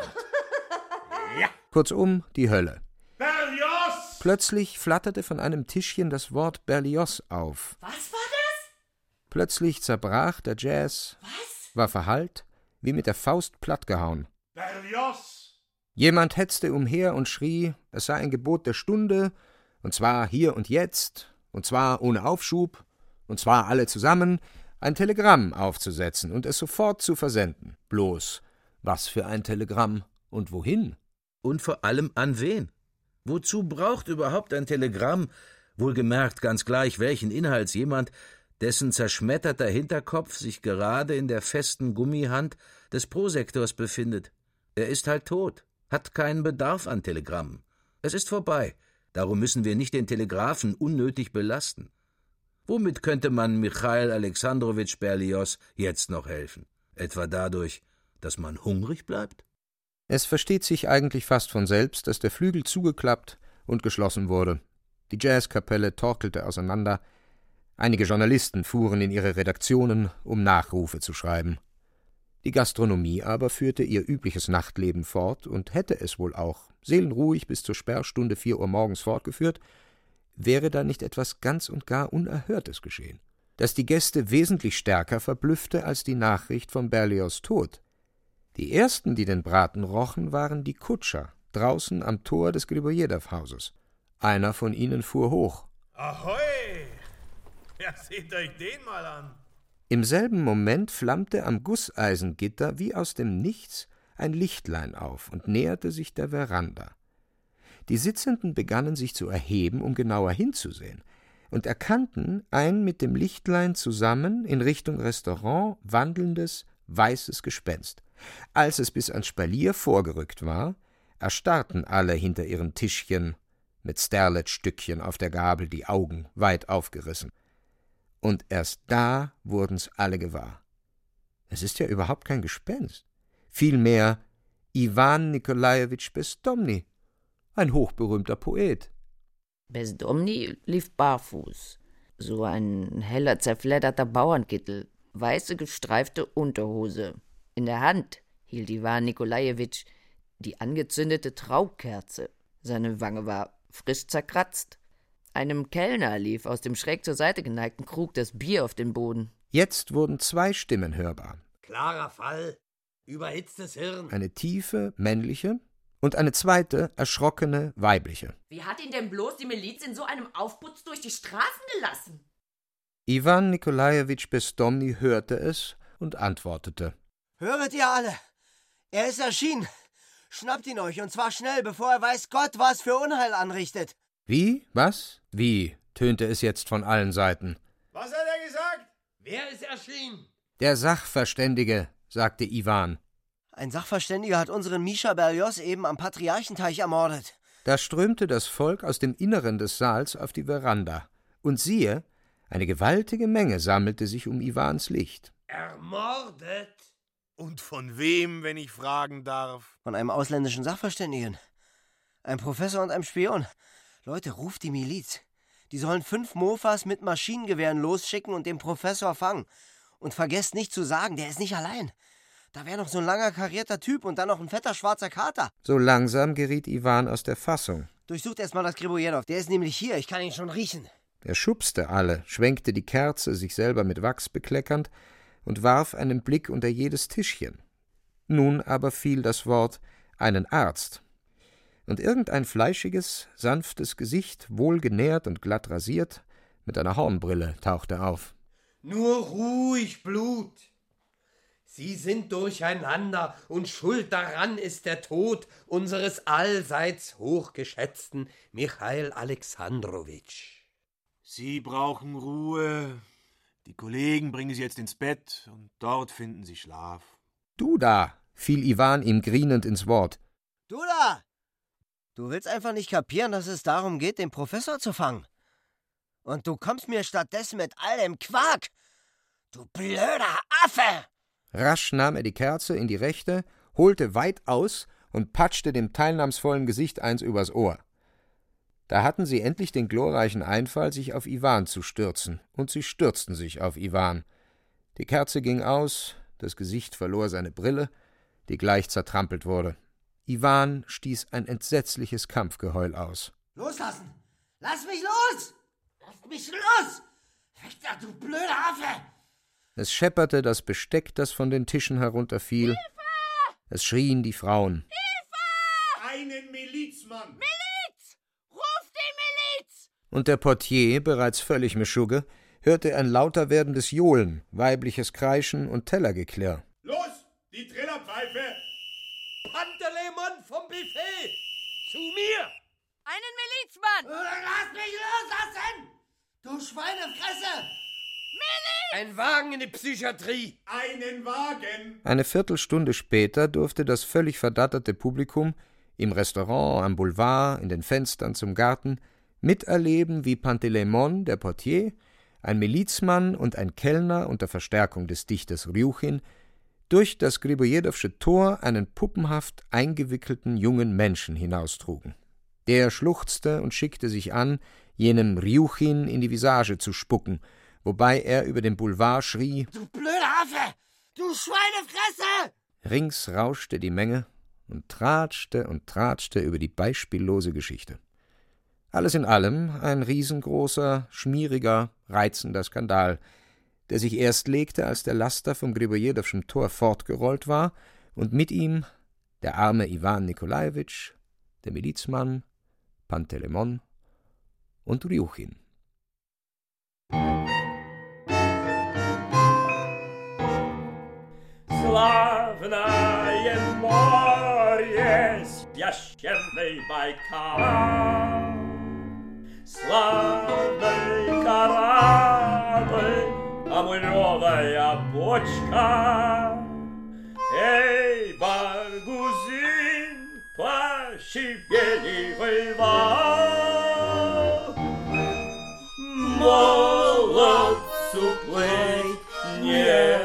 Speaker 10: Ja.
Speaker 2: Kurzum, die Hölle.
Speaker 10: Berlioz!
Speaker 2: Plötzlich flatterte von einem Tischchen das Wort Berlioz auf.
Speaker 9: Was war das?
Speaker 2: Plötzlich zerbrach der Jazz, war verhallt, wie mit der Faust plattgehauen.
Speaker 10: Berlioz!
Speaker 2: Jemand hetzte umher und schrie, es sei ein Gebot der Stunde, und zwar hier und jetzt, und zwar ohne Aufschub, und zwar alle zusammen, ein Telegramm aufzusetzen und es sofort zu versenden. Bloß, was für ein Telegramm und wohin?
Speaker 14: Und vor allem an wen? Wozu braucht überhaupt ein Telegramm, wohlgemerkt ganz gleich welchen Inhalts, jemand, dessen zerschmetterter Hinterkopf sich gerade in der festen Gummihand des Prosektors befindet? Er ist halt tot, hat keinen Bedarf an Telegrammen. Es ist vorbei, darum müssen wir nicht den Telegraphen unnötig belasten. Womit könnte man Michail Alexandrowitsch Berlioz jetzt noch helfen? Etwa dadurch, dass man hungrig bleibt?
Speaker 2: Es versteht sich eigentlich fast von selbst, dass der Flügel zugeklappt und geschlossen wurde. Die Jazzkapelle torkelte auseinander. Einige Journalisten fuhren in ihre Redaktionen, um Nachrufe zu schreiben. Die Gastronomie aber führte ihr übliches Nachtleben fort und hätte es wohl auch seelenruhig bis zur Sperrstunde 4 Uhr morgens fortgeführt, wäre da nicht etwas ganz und gar Unerhörtes geschehen, das die Gäste wesentlich stärker verblüffte als die Nachricht von Berlioz' Tod. Die ersten, die den Braten rochen, waren die Kutscher, draußen am Tor des Gribojedow-Hauses. Einer von ihnen fuhr hoch.
Speaker 10: Ahoi! Ja, seht euch den mal an!
Speaker 2: Im selben Moment flammte am Gusseisengitter wie aus dem Nichts ein Lichtlein auf und näherte sich der Veranda. Die Sitzenden begannen sich zu erheben, um genauer hinzusehen, und erkannten ein mit dem Lichtlein zusammen in Richtung Restaurant wandelndes, weißes Gespenst. Als es bis ans Spalier vorgerückt war, erstarrten alle hinter ihren Tischchen, mit Sterlet-Stückchen auf der Gabel, die Augen weit aufgerissen. Und erst da wurden's alle gewahr. Es ist ja überhaupt kein Gespenst. Vielmehr Iwan Nikolajewitsch Bezdomny, ein hochberühmter Poet.
Speaker 12: Bezdomny lief barfuß. So ein heller, zerfledderter Bauernkittel, weiße, gestreifte Unterhose. In der Hand hielt Iwan Nikolajewitsch die angezündete Traugkerze. Seine Wange war frisch zerkratzt. Einem Kellner lief aus dem schräg zur Seite geneigten Krug das Bier auf den Boden.
Speaker 2: Jetzt wurden 2 Stimmen hörbar.
Speaker 11: Klarer Fall. Überhitztes Hirn.
Speaker 2: Eine tiefe, männliche und eine zweite, erschrockene, weibliche.
Speaker 15: Wie hat ihn denn bloß die Miliz in so einem Aufputz durch die Straßen gelassen?
Speaker 2: Iwan Nikolajewitsch Bezdomny hörte es und antwortete.
Speaker 3: Höret ihr alle? Er ist erschienen. Schnappt ihn euch, und zwar schnell, bevor er weiß Gott was für Unheil anrichtet.
Speaker 2: Wie? Was? Wie? Tönte es jetzt von allen Seiten.
Speaker 11: Was hat er gesagt? Wer ist erschienen?
Speaker 2: Der Sachverständige, sagte Iwan.
Speaker 3: Ein Sachverständiger hat unseren Mischa Berlioz eben am Patriarchenteich ermordet.
Speaker 2: Da strömte das Volk aus dem Inneren des Saals auf die Veranda. Und siehe, eine gewaltige Menge sammelte sich um Iwans Licht.
Speaker 11: Ermordet?
Speaker 10: Und von wem, wenn ich fragen darf?
Speaker 3: Von einem ausländischen Sachverständigen. Ein Professor und einem Spion. Leute, ruft die Miliz. Die sollen 5 Mofas mit Maschinengewehren losschicken und den Professor fangen. Und vergesst nicht zu sagen, der ist nicht allein. Da wäre noch so ein langer, karierter Typ und dann noch ein fetter, schwarzer Kater.
Speaker 2: So langsam geriet Iwan aus der Fassung.
Speaker 3: Durchsucht erst mal das Gribojedow. Der ist nämlich hier, ich kann ihn schon riechen.
Speaker 2: Er schubste alle, schwenkte die Kerze, sich selber mit Wachs bekleckernd, und warf einen Blick unter jedes Tischchen. Nun aber fiel das Wort »einen Arzt«. Und irgendein fleischiges, sanftes Gesicht, wohlgenährt und glatt rasiert, mit einer Hornbrille tauchte auf.
Speaker 11: Nur ruhig, Blut. Sie sind durcheinander, und schuld daran ist der Tod unseres allseits hochgeschätzten Michail Alexandrowitsch.
Speaker 10: Sie brauchen Ruhe. Die Kollegen bringen Sie jetzt ins Bett, und dort finden Sie Schlaf.
Speaker 2: »Du da«, fiel Iwan ihm grienend ins Wort.
Speaker 3: »Du da! Du willst einfach nicht kapieren, dass es darum geht, den Professor zu fangen. Und du kommst mir stattdessen mit all dem Quark! Du blöder Affe!«
Speaker 2: Rasch nahm er die Kerze in die rechte, holte weit aus und patschte dem teilnahmsvollen Gesicht eins übers Ohr. Da hatten sie endlich den glorreichen Einfall, sich auf Iwan zu stürzen, und sie stürzten sich auf Iwan. Die Kerze ging aus, das Gesicht verlor seine Brille, die gleich zertrampelt wurde. Iwan stieß ein entsetzliches Kampfgeheul aus.
Speaker 16: Loslassen! Lass mich los! Lass mich los! Wächter, du blöde Affe!
Speaker 2: Es schepperte das Besteck, das von den Tischen herunterfiel.
Speaker 16: Hilfe!
Speaker 2: Es schrien die Frauen.
Speaker 16: Hilfe!
Speaker 10: Einen Milizmann!
Speaker 16: Miliz! Ruf die Miliz!
Speaker 2: Und der Portier, bereits völlig Meschugge, hörte ein lauter werdendes Johlen, weibliches Kreischen und Tellergeklirr.
Speaker 10: Los, die Trillerpfeife!
Speaker 11: Panteleimon vom Buffet! Zu mir!
Speaker 9: Einen Milizmann!
Speaker 16: Lass mich loslassen! Du Schweinefresse!
Speaker 9: Miliz!
Speaker 11: Ein Wagen in die Psychiatrie!
Speaker 10: Einen Wagen!
Speaker 2: Eine Viertelstunde später durfte das völlig verdatterte Publikum im Restaurant, am Boulevard, in den Fenstern zum Garten miterleben, wie Panteleimon, der Portier, ein Milizmann und ein Kellner unter Verstärkung des Dichters Rjuchin durch das Gribojedowsche Tor einen puppenhaft eingewickelten jungen Menschen hinaustrugen. Der schluchzte und schickte sich an, jenem Rjuchin in die Visage zu spucken, wobei er über den Boulevard schrie:
Speaker 16: »Du blöde Affe! Du Schweinefresse!«
Speaker 2: Rings rauschte die Menge und tratschte über die beispiellose Geschichte. Alles in allem ein riesengroßer, schmieriger, reizender Skandal, der sich erst legte, als der Laster vom Gribojedowschen Tor fortgerollt war und mit ihm der arme Iwan Nikolajewitsch, der Milizmann, Panteleimon und Rjuchin.
Speaker 8: Славное море, священный Байкал, славный корабль, омыленная бочка. Эй, Баргузин, пощевеливый вал, молодцу плыть не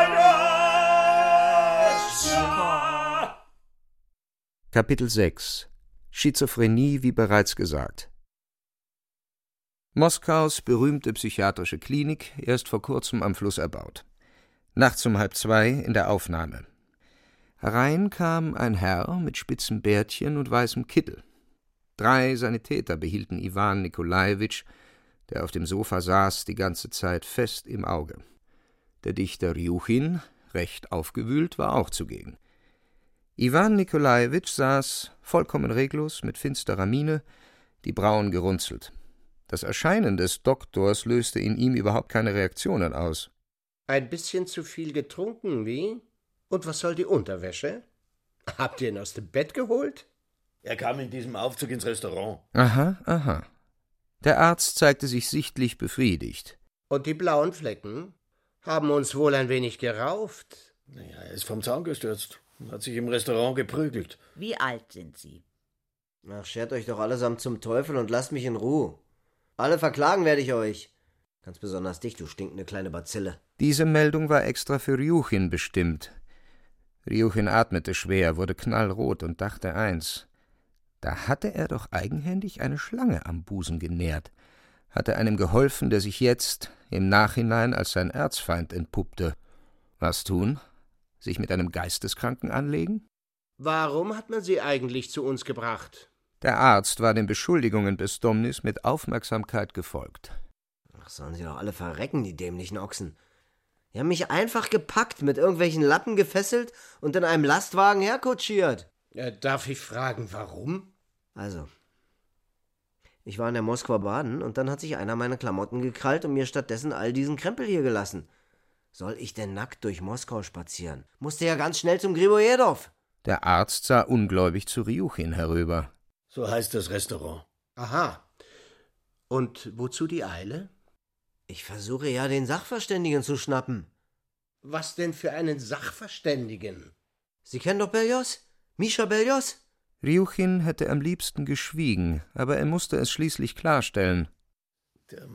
Speaker 8: дается.
Speaker 2: Kapitel 6 Schizophrenie, wie bereits gesagt. Moskaus berühmte psychiatrische Klinik, erst vor kurzem am Fluss erbaut. Nachts um 1:30 in der Aufnahme. Herein kam ein Herr mit spitzem Bärtchen und weißem Kittel. 3 Sanitäter behielten Iwan Nikolajewitsch, der auf dem Sofa saß, die ganze Zeit fest im Auge. Der Dichter Rjuchin, recht aufgewühlt, war auch zugegen. Iwan Nikolajewitsch saß vollkommen reglos, mit finsterer Miene, die Brauen gerunzelt. Das Erscheinen des Doktors löste in ihm überhaupt keine Reaktionen aus.
Speaker 11: Ein bisschen zu viel getrunken, wie? Und was soll die Unterwäsche? Habt ihr ihn aus dem Bett geholt?
Speaker 10: Er kam in diesem Aufzug ins Restaurant.
Speaker 2: Aha. Der Arzt zeigte sich sichtlich befriedigt.
Speaker 11: Und die blauen Flecken haben uns wohl ein wenig gerauft.
Speaker 10: Naja, er ist vom Zaun gestürzt und hat sich im Restaurant geprügelt.
Speaker 12: Wie alt sind Sie?
Speaker 3: Ach, schert euch doch allesamt zum Teufel und lasst mich in Ruhe. Alle verklagen werde ich euch. Ganz besonders dich, du stinkende kleine Bazille.
Speaker 2: Diese Meldung war extra für Rjuchin bestimmt. Rjuchin atmete schwer, wurde knallrot und dachte eins: Da hatte er doch eigenhändig eine Schlange am Busen genährt, hatte einem geholfen, der sich jetzt im Nachhinein als sein Erzfeind entpuppte. Was tun? Sich mit einem Geisteskranken anlegen?
Speaker 11: Warum hat man sie eigentlich zu uns gebracht?
Speaker 2: Der Arzt war den Beschuldigungen Bezdomnis mit Aufmerksamkeit gefolgt.
Speaker 3: Ach, sollen sie doch alle verrecken, die dämlichen Ochsen. Die haben mich einfach gepackt, mit irgendwelchen Lappen gefesselt und in einem Lastwagen herkutschiert.
Speaker 11: Darf ich fragen, warum?
Speaker 3: Also, ich war in der Moskwa baden und dann hat sich einer meine Klamotten gekrallt und mir stattdessen all diesen Krempel hier gelassen. Soll ich denn nackt durch Moskau spazieren? Musste ja ganz schnell zum Gribojedow.
Speaker 2: Der Arzt sah ungläubig zu Rjuchin herüber.
Speaker 10: So heißt das Restaurant.
Speaker 11: Aha. Und wozu die Eile?
Speaker 3: Ich versuche ja, den Sachverständigen zu schnappen.
Speaker 11: Was denn für einen Sachverständigen?
Speaker 3: Sie kennen doch Berlioz? Mischa Berlioz?
Speaker 2: Rjuchin hätte am liebsten geschwiegen, aber er musste es schließlich klarstellen.
Speaker 10: Der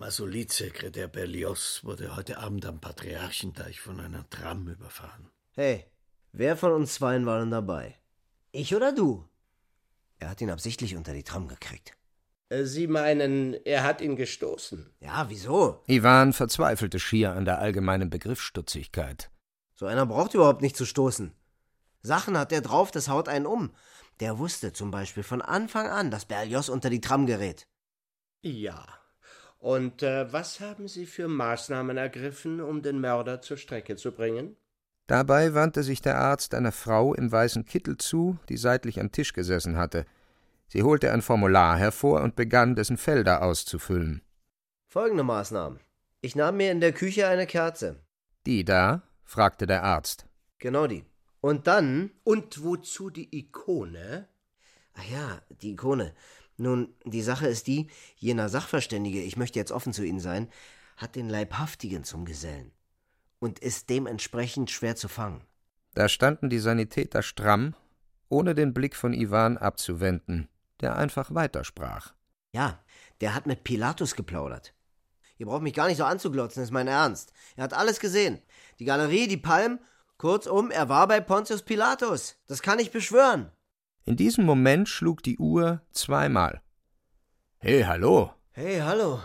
Speaker 10: Massolit-Sekretär Berlioz wurde heute Abend am Patriarchenteich von einer Tram überfahren.
Speaker 3: Hey, Wer von uns zweien war denn dabei? Ich oder du? Er hat ihn absichtlich unter die Tram gekriegt.
Speaker 11: Sie meinen, er hat ihn gestoßen?
Speaker 3: Ja, wieso?
Speaker 2: Iwan verzweifelte schier an der allgemeinen Begriffsstutzigkeit.
Speaker 3: So einer braucht überhaupt nicht zu stoßen. Sachen hat der drauf, das haut einen um. Der wusste zum Beispiel von Anfang an, dass Berlioz unter die Tram gerät.
Speaker 11: Ja. Und was haben Sie für Maßnahmen ergriffen, um den Mörder zur Strecke zu bringen?
Speaker 2: Dabei wandte sich der Arzt einer Frau im weißen Kittel zu, die seitlich am Tisch gesessen hatte. Sie holte ein Formular hervor und begann, dessen Felder auszufüllen.
Speaker 3: Folgende Maßnahmen. Ich nahm mir in der Küche eine Kerze.
Speaker 2: Die da? Fragte der Arzt.
Speaker 3: Genau die. Und dann...
Speaker 11: Und wozu die Ikone?
Speaker 3: Ach ja, die Ikone. Nun, die Sache ist die, jener Sachverständige, ich möchte jetzt offen zu Ihnen sein, hat den Leibhaftigen zum Gesellen und ist dementsprechend schwer zu fangen.
Speaker 2: Da standen die Sanitäter stramm, ohne den Blick von Iwan abzuwenden, der einfach weitersprach.
Speaker 3: Ja, der hat mit Pilatus geplaudert. Ihr braucht mich gar nicht so anzuglotzen, ist mein Ernst. Er hat alles gesehen. Die Galerie, die Palm, kurzum, er war bei Pontius Pilatus. Das kann ich beschwören.
Speaker 2: In diesem Moment schlug die Uhr zweimal. »Hey, hallo!«
Speaker 3: »Hey, hallo!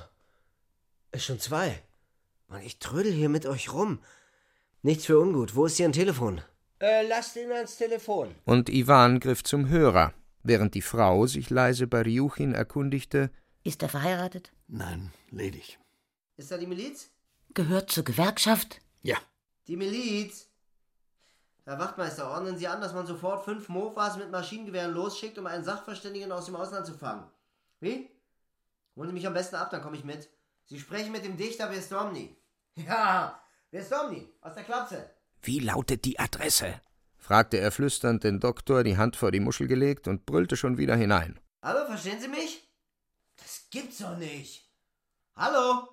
Speaker 3: Ist schon 2. Mann, ich trödel hier mit euch rum. Nichts für ungut. Wo ist hier ein Telefon?«
Speaker 11: Lasst ihn ans Telefon.
Speaker 2: Und Iwan griff zum Hörer, während die Frau sich leise bei Ryuchin erkundigte.
Speaker 17: »Ist er verheiratet?«
Speaker 5: »Nein, ledig.«
Speaker 3: »Ist da die Miliz?«
Speaker 17: »Gehört zur Gewerkschaft?«
Speaker 5: »Ja.«
Speaker 3: »Die Miliz?« »Herr Wachtmeister, ordnen Sie an, dass man sofort 5 Mofas mit Maschinengewehren losschickt, um einen Sachverständigen aus dem Ausland zu fangen.« »Wie? Holen Sie mich am besten ab, dann komme ich mit. Sie sprechen mit dem Dichter Vestomny.« »Ja, Vestomny, aus der Klapse.«
Speaker 2: »Wie lautet die Adresse?« fragte er flüsternd den Doktor, die Hand vor die Muschel gelegt, und brüllte schon wieder hinein.
Speaker 3: »Hallo, verstehen Sie mich? Das gibt's doch nicht. Hallo?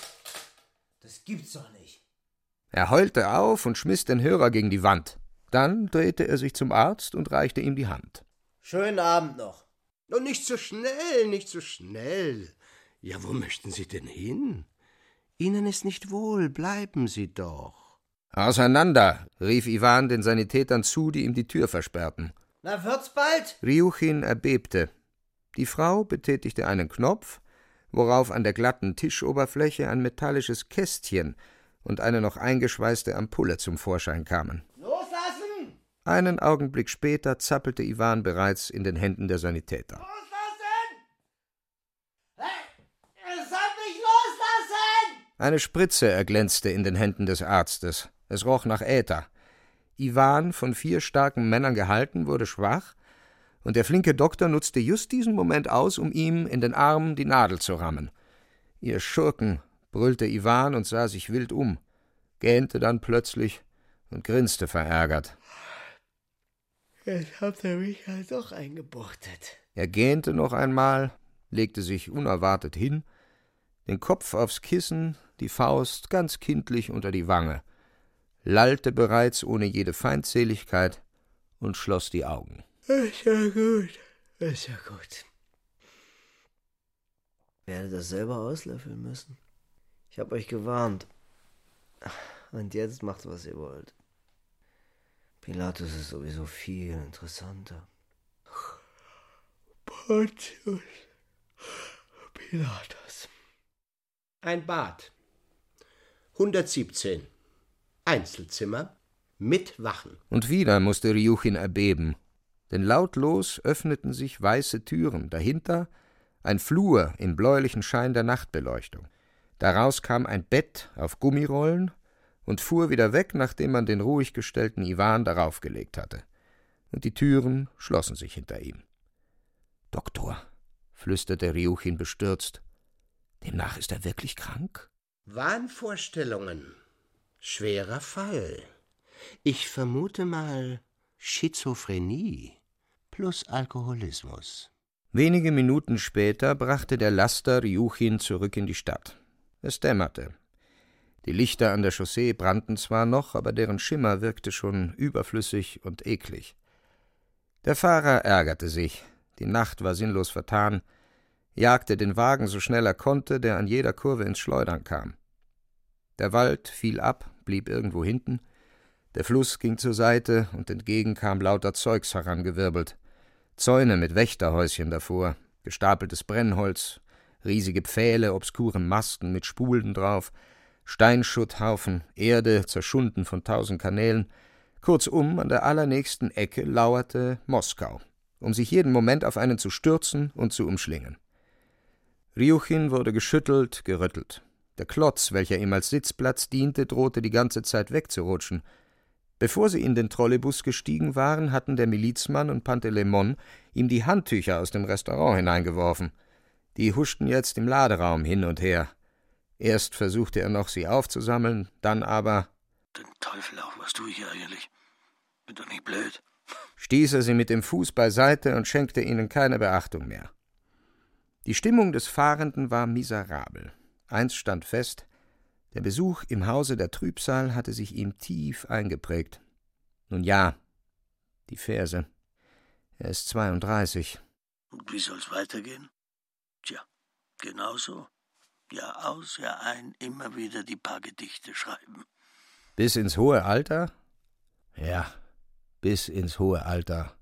Speaker 3: Das gibt's doch nicht.«
Speaker 2: Er heulte auf und schmiss den Hörer gegen die Wand. Dann drehte er sich zum Arzt und reichte ihm die Hand.
Speaker 3: »Schönen Abend noch.«
Speaker 11: Und nicht so schnell, nicht so schnell. Ja, wo möchten Sie denn hin? Ihnen ist nicht wohl, bleiben Sie doch.
Speaker 2: »Auseinander«, rief Iwan den Sanitätern zu, die ihm die Tür versperrten.
Speaker 3: »Na, wird's bald?«
Speaker 2: Ryuchin erbebte. Die Frau betätigte einen Knopf, worauf an der glatten Tischoberfläche ein metallisches Kästchen und eine noch eingeschweißte Ampulle zum Vorschein kamen.
Speaker 3: »Loslassen!«
Speaker 2: Einen Augenblick später zappelte Iwan bereits in den Händen der Sanitäter.
Speaker 3: »Loslassen! Hey, es soll mich loslassen!«
Speaker 2: Eine Spritze erglänzte in den Händen des Arztes. Es roch nach Äther. Iwan, von 4 starken Männern gehalten, wurde schwach, und der flinke Doktor nutzte just diesen Moment aus, um ihm in den Arm die Nadel zu rammen. »Ihr Schurken«, brüllte Iwan und sah sich wild um, gähnte dann plötzlich und grinste verärgert.
Speaker 3: »Jetzt habt ihr mich halt doch eingebuchtet.«
Speaker 2: Er gähnte noch einmal, legte sich unerwartet hin, den Kopf aufs Kissen, die Faust ganz kindlich unter die Wange, lallte bereits ohne jede Feindseligkeit und schloss die Augen.
Speaker 3: »Ist ja gut, ist ja gut. Werdet das selber auslöffeln müssen. Ich hab euch gewarnt. Und jetzt macht, was ihr wollt. Pilatus ist sowieso viel interessanter.« Pontius Pilatus.
Speaker 11: Ein Bad. 117. Einzelzimmer mit Wachen.
Speaker 2: Und wieder musste Ryuchin erbeben, denn lautlos öffneten sich weiße Türen, dahinter ein Flur im bläulichen Schein der Nachtbeleuchtung. Daraus kam ein Bett auf Gummirollen und fuhr wieder weg, nachdem man den ruhig gestellten Iwan darauf gelegt hatte. Und die Türen schlossen sich hinter ihm. »Doktor«, flüsterte Ryuchin bestürzt, »demnach ist er wirklich krank?«
Speaker 11: Wahnvorstellungen. Schwerer Fall. Ich vermute mal Schizophrenie plus Alkoholismus.
Speaker 2: Wenige Minuten später brachte der Laster Ryuchin zurück in die Stadt. Es dämmerte. Die Lichter an der Chaussee brannten zwar noch, aber deren Schimmer wirkte schon überflüssig und eklig. Der Fahrer ärgerte sich. Die Nacht war sinnlos vertan, jagte den Wagen so schnell er konnte, der an jeder Kurve ins Schleudern kam. Der Wald fiel ab, blieb irgendwo hinten. Der Fluss ging zur Seite, und entgegen kam lauter Zeugs herangewirbelt. Zäune mit Wächterhäuschen davor, gestapeltes Brennholz, riesige Pfähle, obskure Masten mit Spulen drauf, Steinschutthaufen, Erde, zerschunden von 1000 Kanälen. Kurzum, an der allernächsten Ecke lauerte Moskau, um sich jeden Moment auf einen zu stürzen und zu umschlingen. Ryuchin wurde geschüttelt, gerüttelt. Der Klotz, welcher ihm als Sitzplatz diente, drohte die ganze Zeit wegzurutschen. Bevor sie in den Trolleybus gestiegen waren, hatten der Milizmann und Pantelemon ihm die Handtücher aus dem Restaurant hineingeworfen. Die huschten jetzt im Laderaum hin und her. Erst versuchte er noch, sie aufzusammeln, dann aber...
Speaker 5: Den Teufel auch, was tue ich hier eigentlich? Bin doch nicht blöd.
Speaker 2: Stieß er sie mit dem Fuß beiseite und schenkte ihnen keine Beachtung mehr. Die Stimmung des Fahrenden war miserabel. Eins stand fest: Der Besuch im Hause der Trübsal hatte sich ihm tief eingeprägt. Nun ja, die Verse. Er ist 32.
Speaker 5: Und wie soll's weitergehen? Tja, genauso. Jahr aus, Jahr ein, immer wieder die paar Gedichte schreiben.
Speaker 2: Bis ins hohe Alter? Ja, bis ins hohe Alter.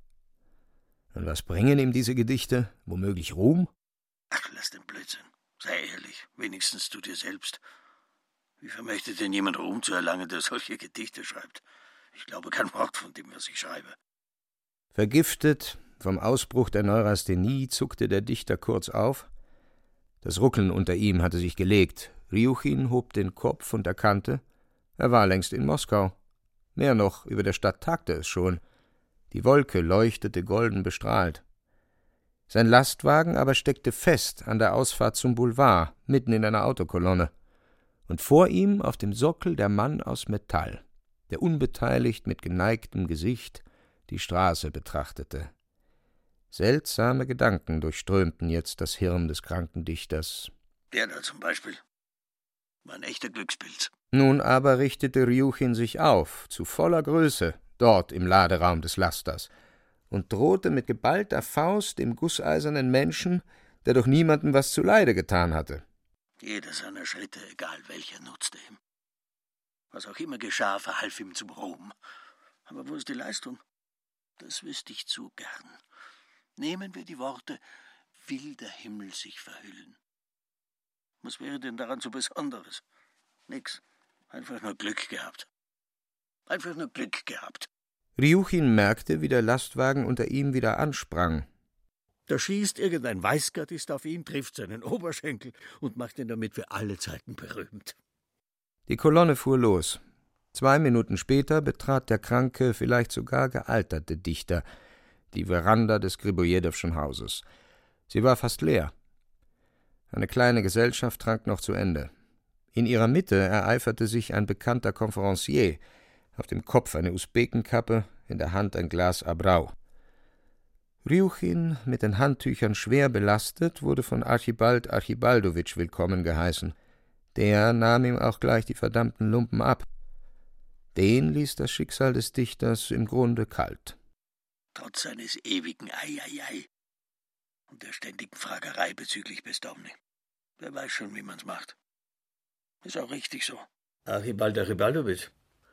Speaker 2: Und was bringen ihm diese Gedichte? Womöglich Ruhm?
Speaker 5: Ach, lass den Blödsinn. Sei ehrlich, wenigstens du dir selbst. Wie vermöchte denn jemand Ruhm zu erlangen, der solche Gedichte schreibt? Ich glaube kein Wort von dem, was ich schreibe.
Speaker 2: Vergiftet vom Ausbruch der Neurasthenie zuckte der Dichter kurz auf. Das Ruckeln unter ihm hatte sich gelegt. Ryuchin hob den Kopf und erkannte, er war längst in Moskau. Mehr noch, über der Stadt tagte es schon. Die Wolke leuchtete golden bestrahlt. Sein Lastwagen aber steckte fest an der Ausfahrt zum Boulevard, mitten in einer Autokolonne. Und vor ihm auf dem Sockel der Mann aus Metall, der unbeteiligt mit geneigtem Gesicht die Straße betrachtete. Seltsame Gedanken durchströmten jetzt das Hirn des kranken Dichters.
Speaker 5: Der da zum Beispiel war ein echter Glückspilz.
Speaker 2: Nun aber richtete Ryuchin sich auf, zu voller Größe, dort im Laderaum des Lasters, und drohte mit geballter Faust dem gusseisernen Menschen, der doch niemandem was zuleide getan hatte.
Speaker 5: Jeder seiner Schritte, egal welcher, nutzte ihm. Was auch immer geschah, verhalf ihm zum Ruhm. Aber wo ist die Leistung? Das wüsste ich zu gern. Nehmen wir die Worte, will der Himmel sich verhüllen. Was wäre denn daran so Besonderes? Nix. Einfach nur Glück gehabt. Einfach nur Glück gehabt.
Speaker 2: Ryuchin merkte, wie der Lastwagen unter ihm wieder ansprang.
Speaker 5: Da schießt irgendein Weißgardist auf ihn, trifft seinen Oberschenkel und macht ihn damit für alle Zeiten berühmt.
Speaker 2: Die Kolonne fuhr los. 2 Minuten später betrat der kranke, vielleicht sogar gealterte Dichter die Veranda des Gribojedowschen Hauses. Sie war fast leer. Eine kleine Gesellschaft trank noch zu Ende. In ihrer Mitte ereiferte sich ein bekannter Konferencier, auf dem Kopf eine Usbekenkappe, in der Hand ein Glas Abrau. Ryuchin, mit den Handtüchern schwer belastet, wurde von Archibald Archibaldowitsch willkommen geheißen. Der nahm ihm auch gleich die verdammten Lumpen ab. Den ließ das Schicksal des Dichters im Grunde kalt.
Speaker 5: Trotz seines ewigen Ei und der ständigen Fragerei bezüglich Besdomny. Wer weiß schon, wie man's macht. Ist auch richtig so. Archibald Archibaldowitsch.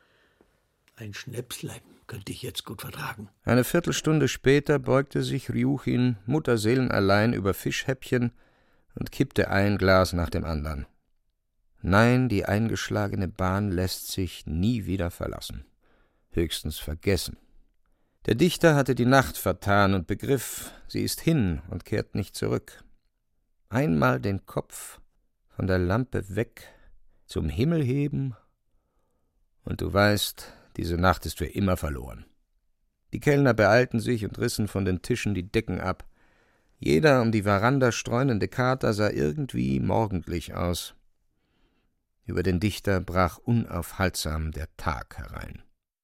Speaker 5: Ein Schnäpslein könnte ich jetzt gut vertragen.
Speaker 2: Eine Viertelstunde später beugte sich Ryuchin mutterseelenallein über Fischhäppchen und kippte ein Glas nach dem anderen. Nein, die eingeschlagene Bahn lässt sich nie wieder verlassen. Höchstens vergessen. Der Dichter hatte die Nacht vertan und begriff, sie ist hin und kehrt nicht zurück. Einmal den Kopf von der Lampe weg, zum Himmel heben, und du weißt, diese Nacht ist für immer verloren. Die Kellner beeilten sich und rissen von den Tischen die Decken ab. Jeder um die Veranda streunende Kater sah irgendwie morgendlich aus. Über den Dichter brach unaufhaltsam der Tag herein.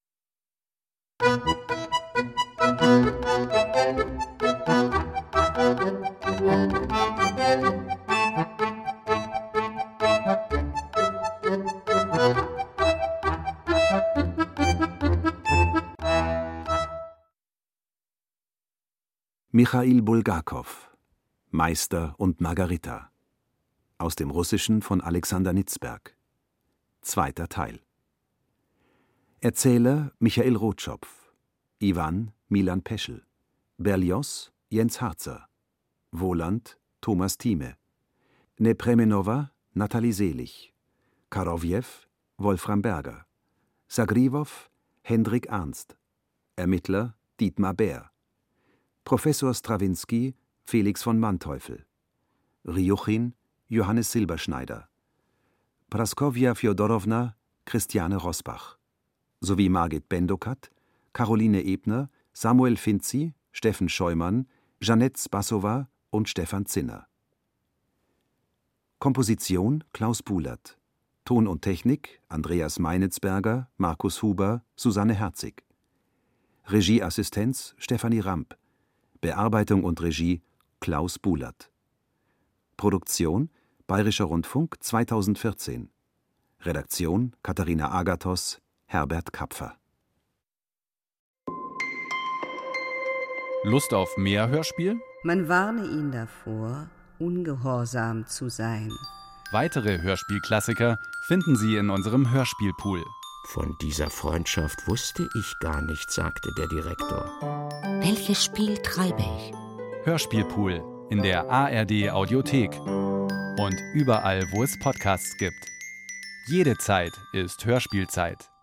Speaker 1: Michail Bulgakow, Meister und Margarita. Aus dem Russischen von Alexander Nitzberg. 2. Teil. Erzähler Michael Rotschopf, Iwan Milan Peschel, Berlioz Jens Harzer, Woland Thomas Thieme, Nepremenova Nathalie Selig, Karowjew Wolfram Berger, Sagriwow Hendrik Ernst, Ermittler Dietmar Bär, Professor Strawinski Felix von Manteuffel, Ryuchin Johannes Silberschneider, Praskowja Fjodorowna Christiane Rosbach, sowie Margit Bendokat, Caroline Ebner, Samuel Finzi, Steffen Scheumann, Jeanette Spassowa und Stefan Zinner. Komposition Klaus Bulert. Ton und Technik Andreas Meinitzberger, Markus Huber, Susanne Herzig. Regieassistenz Stefanie Ramp. Bearbeitung und Regie Klaus Bulert. Produktion Bayerischer Rundfunk 2014. Redaktion Katharina Agathos, Herbert Kapfer.
Speaker 18: Lust auf mehr Hörspiel?
Speaker 19: Man warne ihn davor, ungehorsam zu sein.
Speaker 18: Weitere Hörspielklassiker finden Sie in unserem Hörspielpool.
Speaker 20: Von dieser Freundschaft wusste ich gar nichts, sagte der Direktor.
Speaker 17: Welches Spiel treibe ich?
Speaker 18: Hörspielpool in der ARD Audiothek und überall, wo es Podcasts gibt. Jede Zeit ist Hörspielzeit.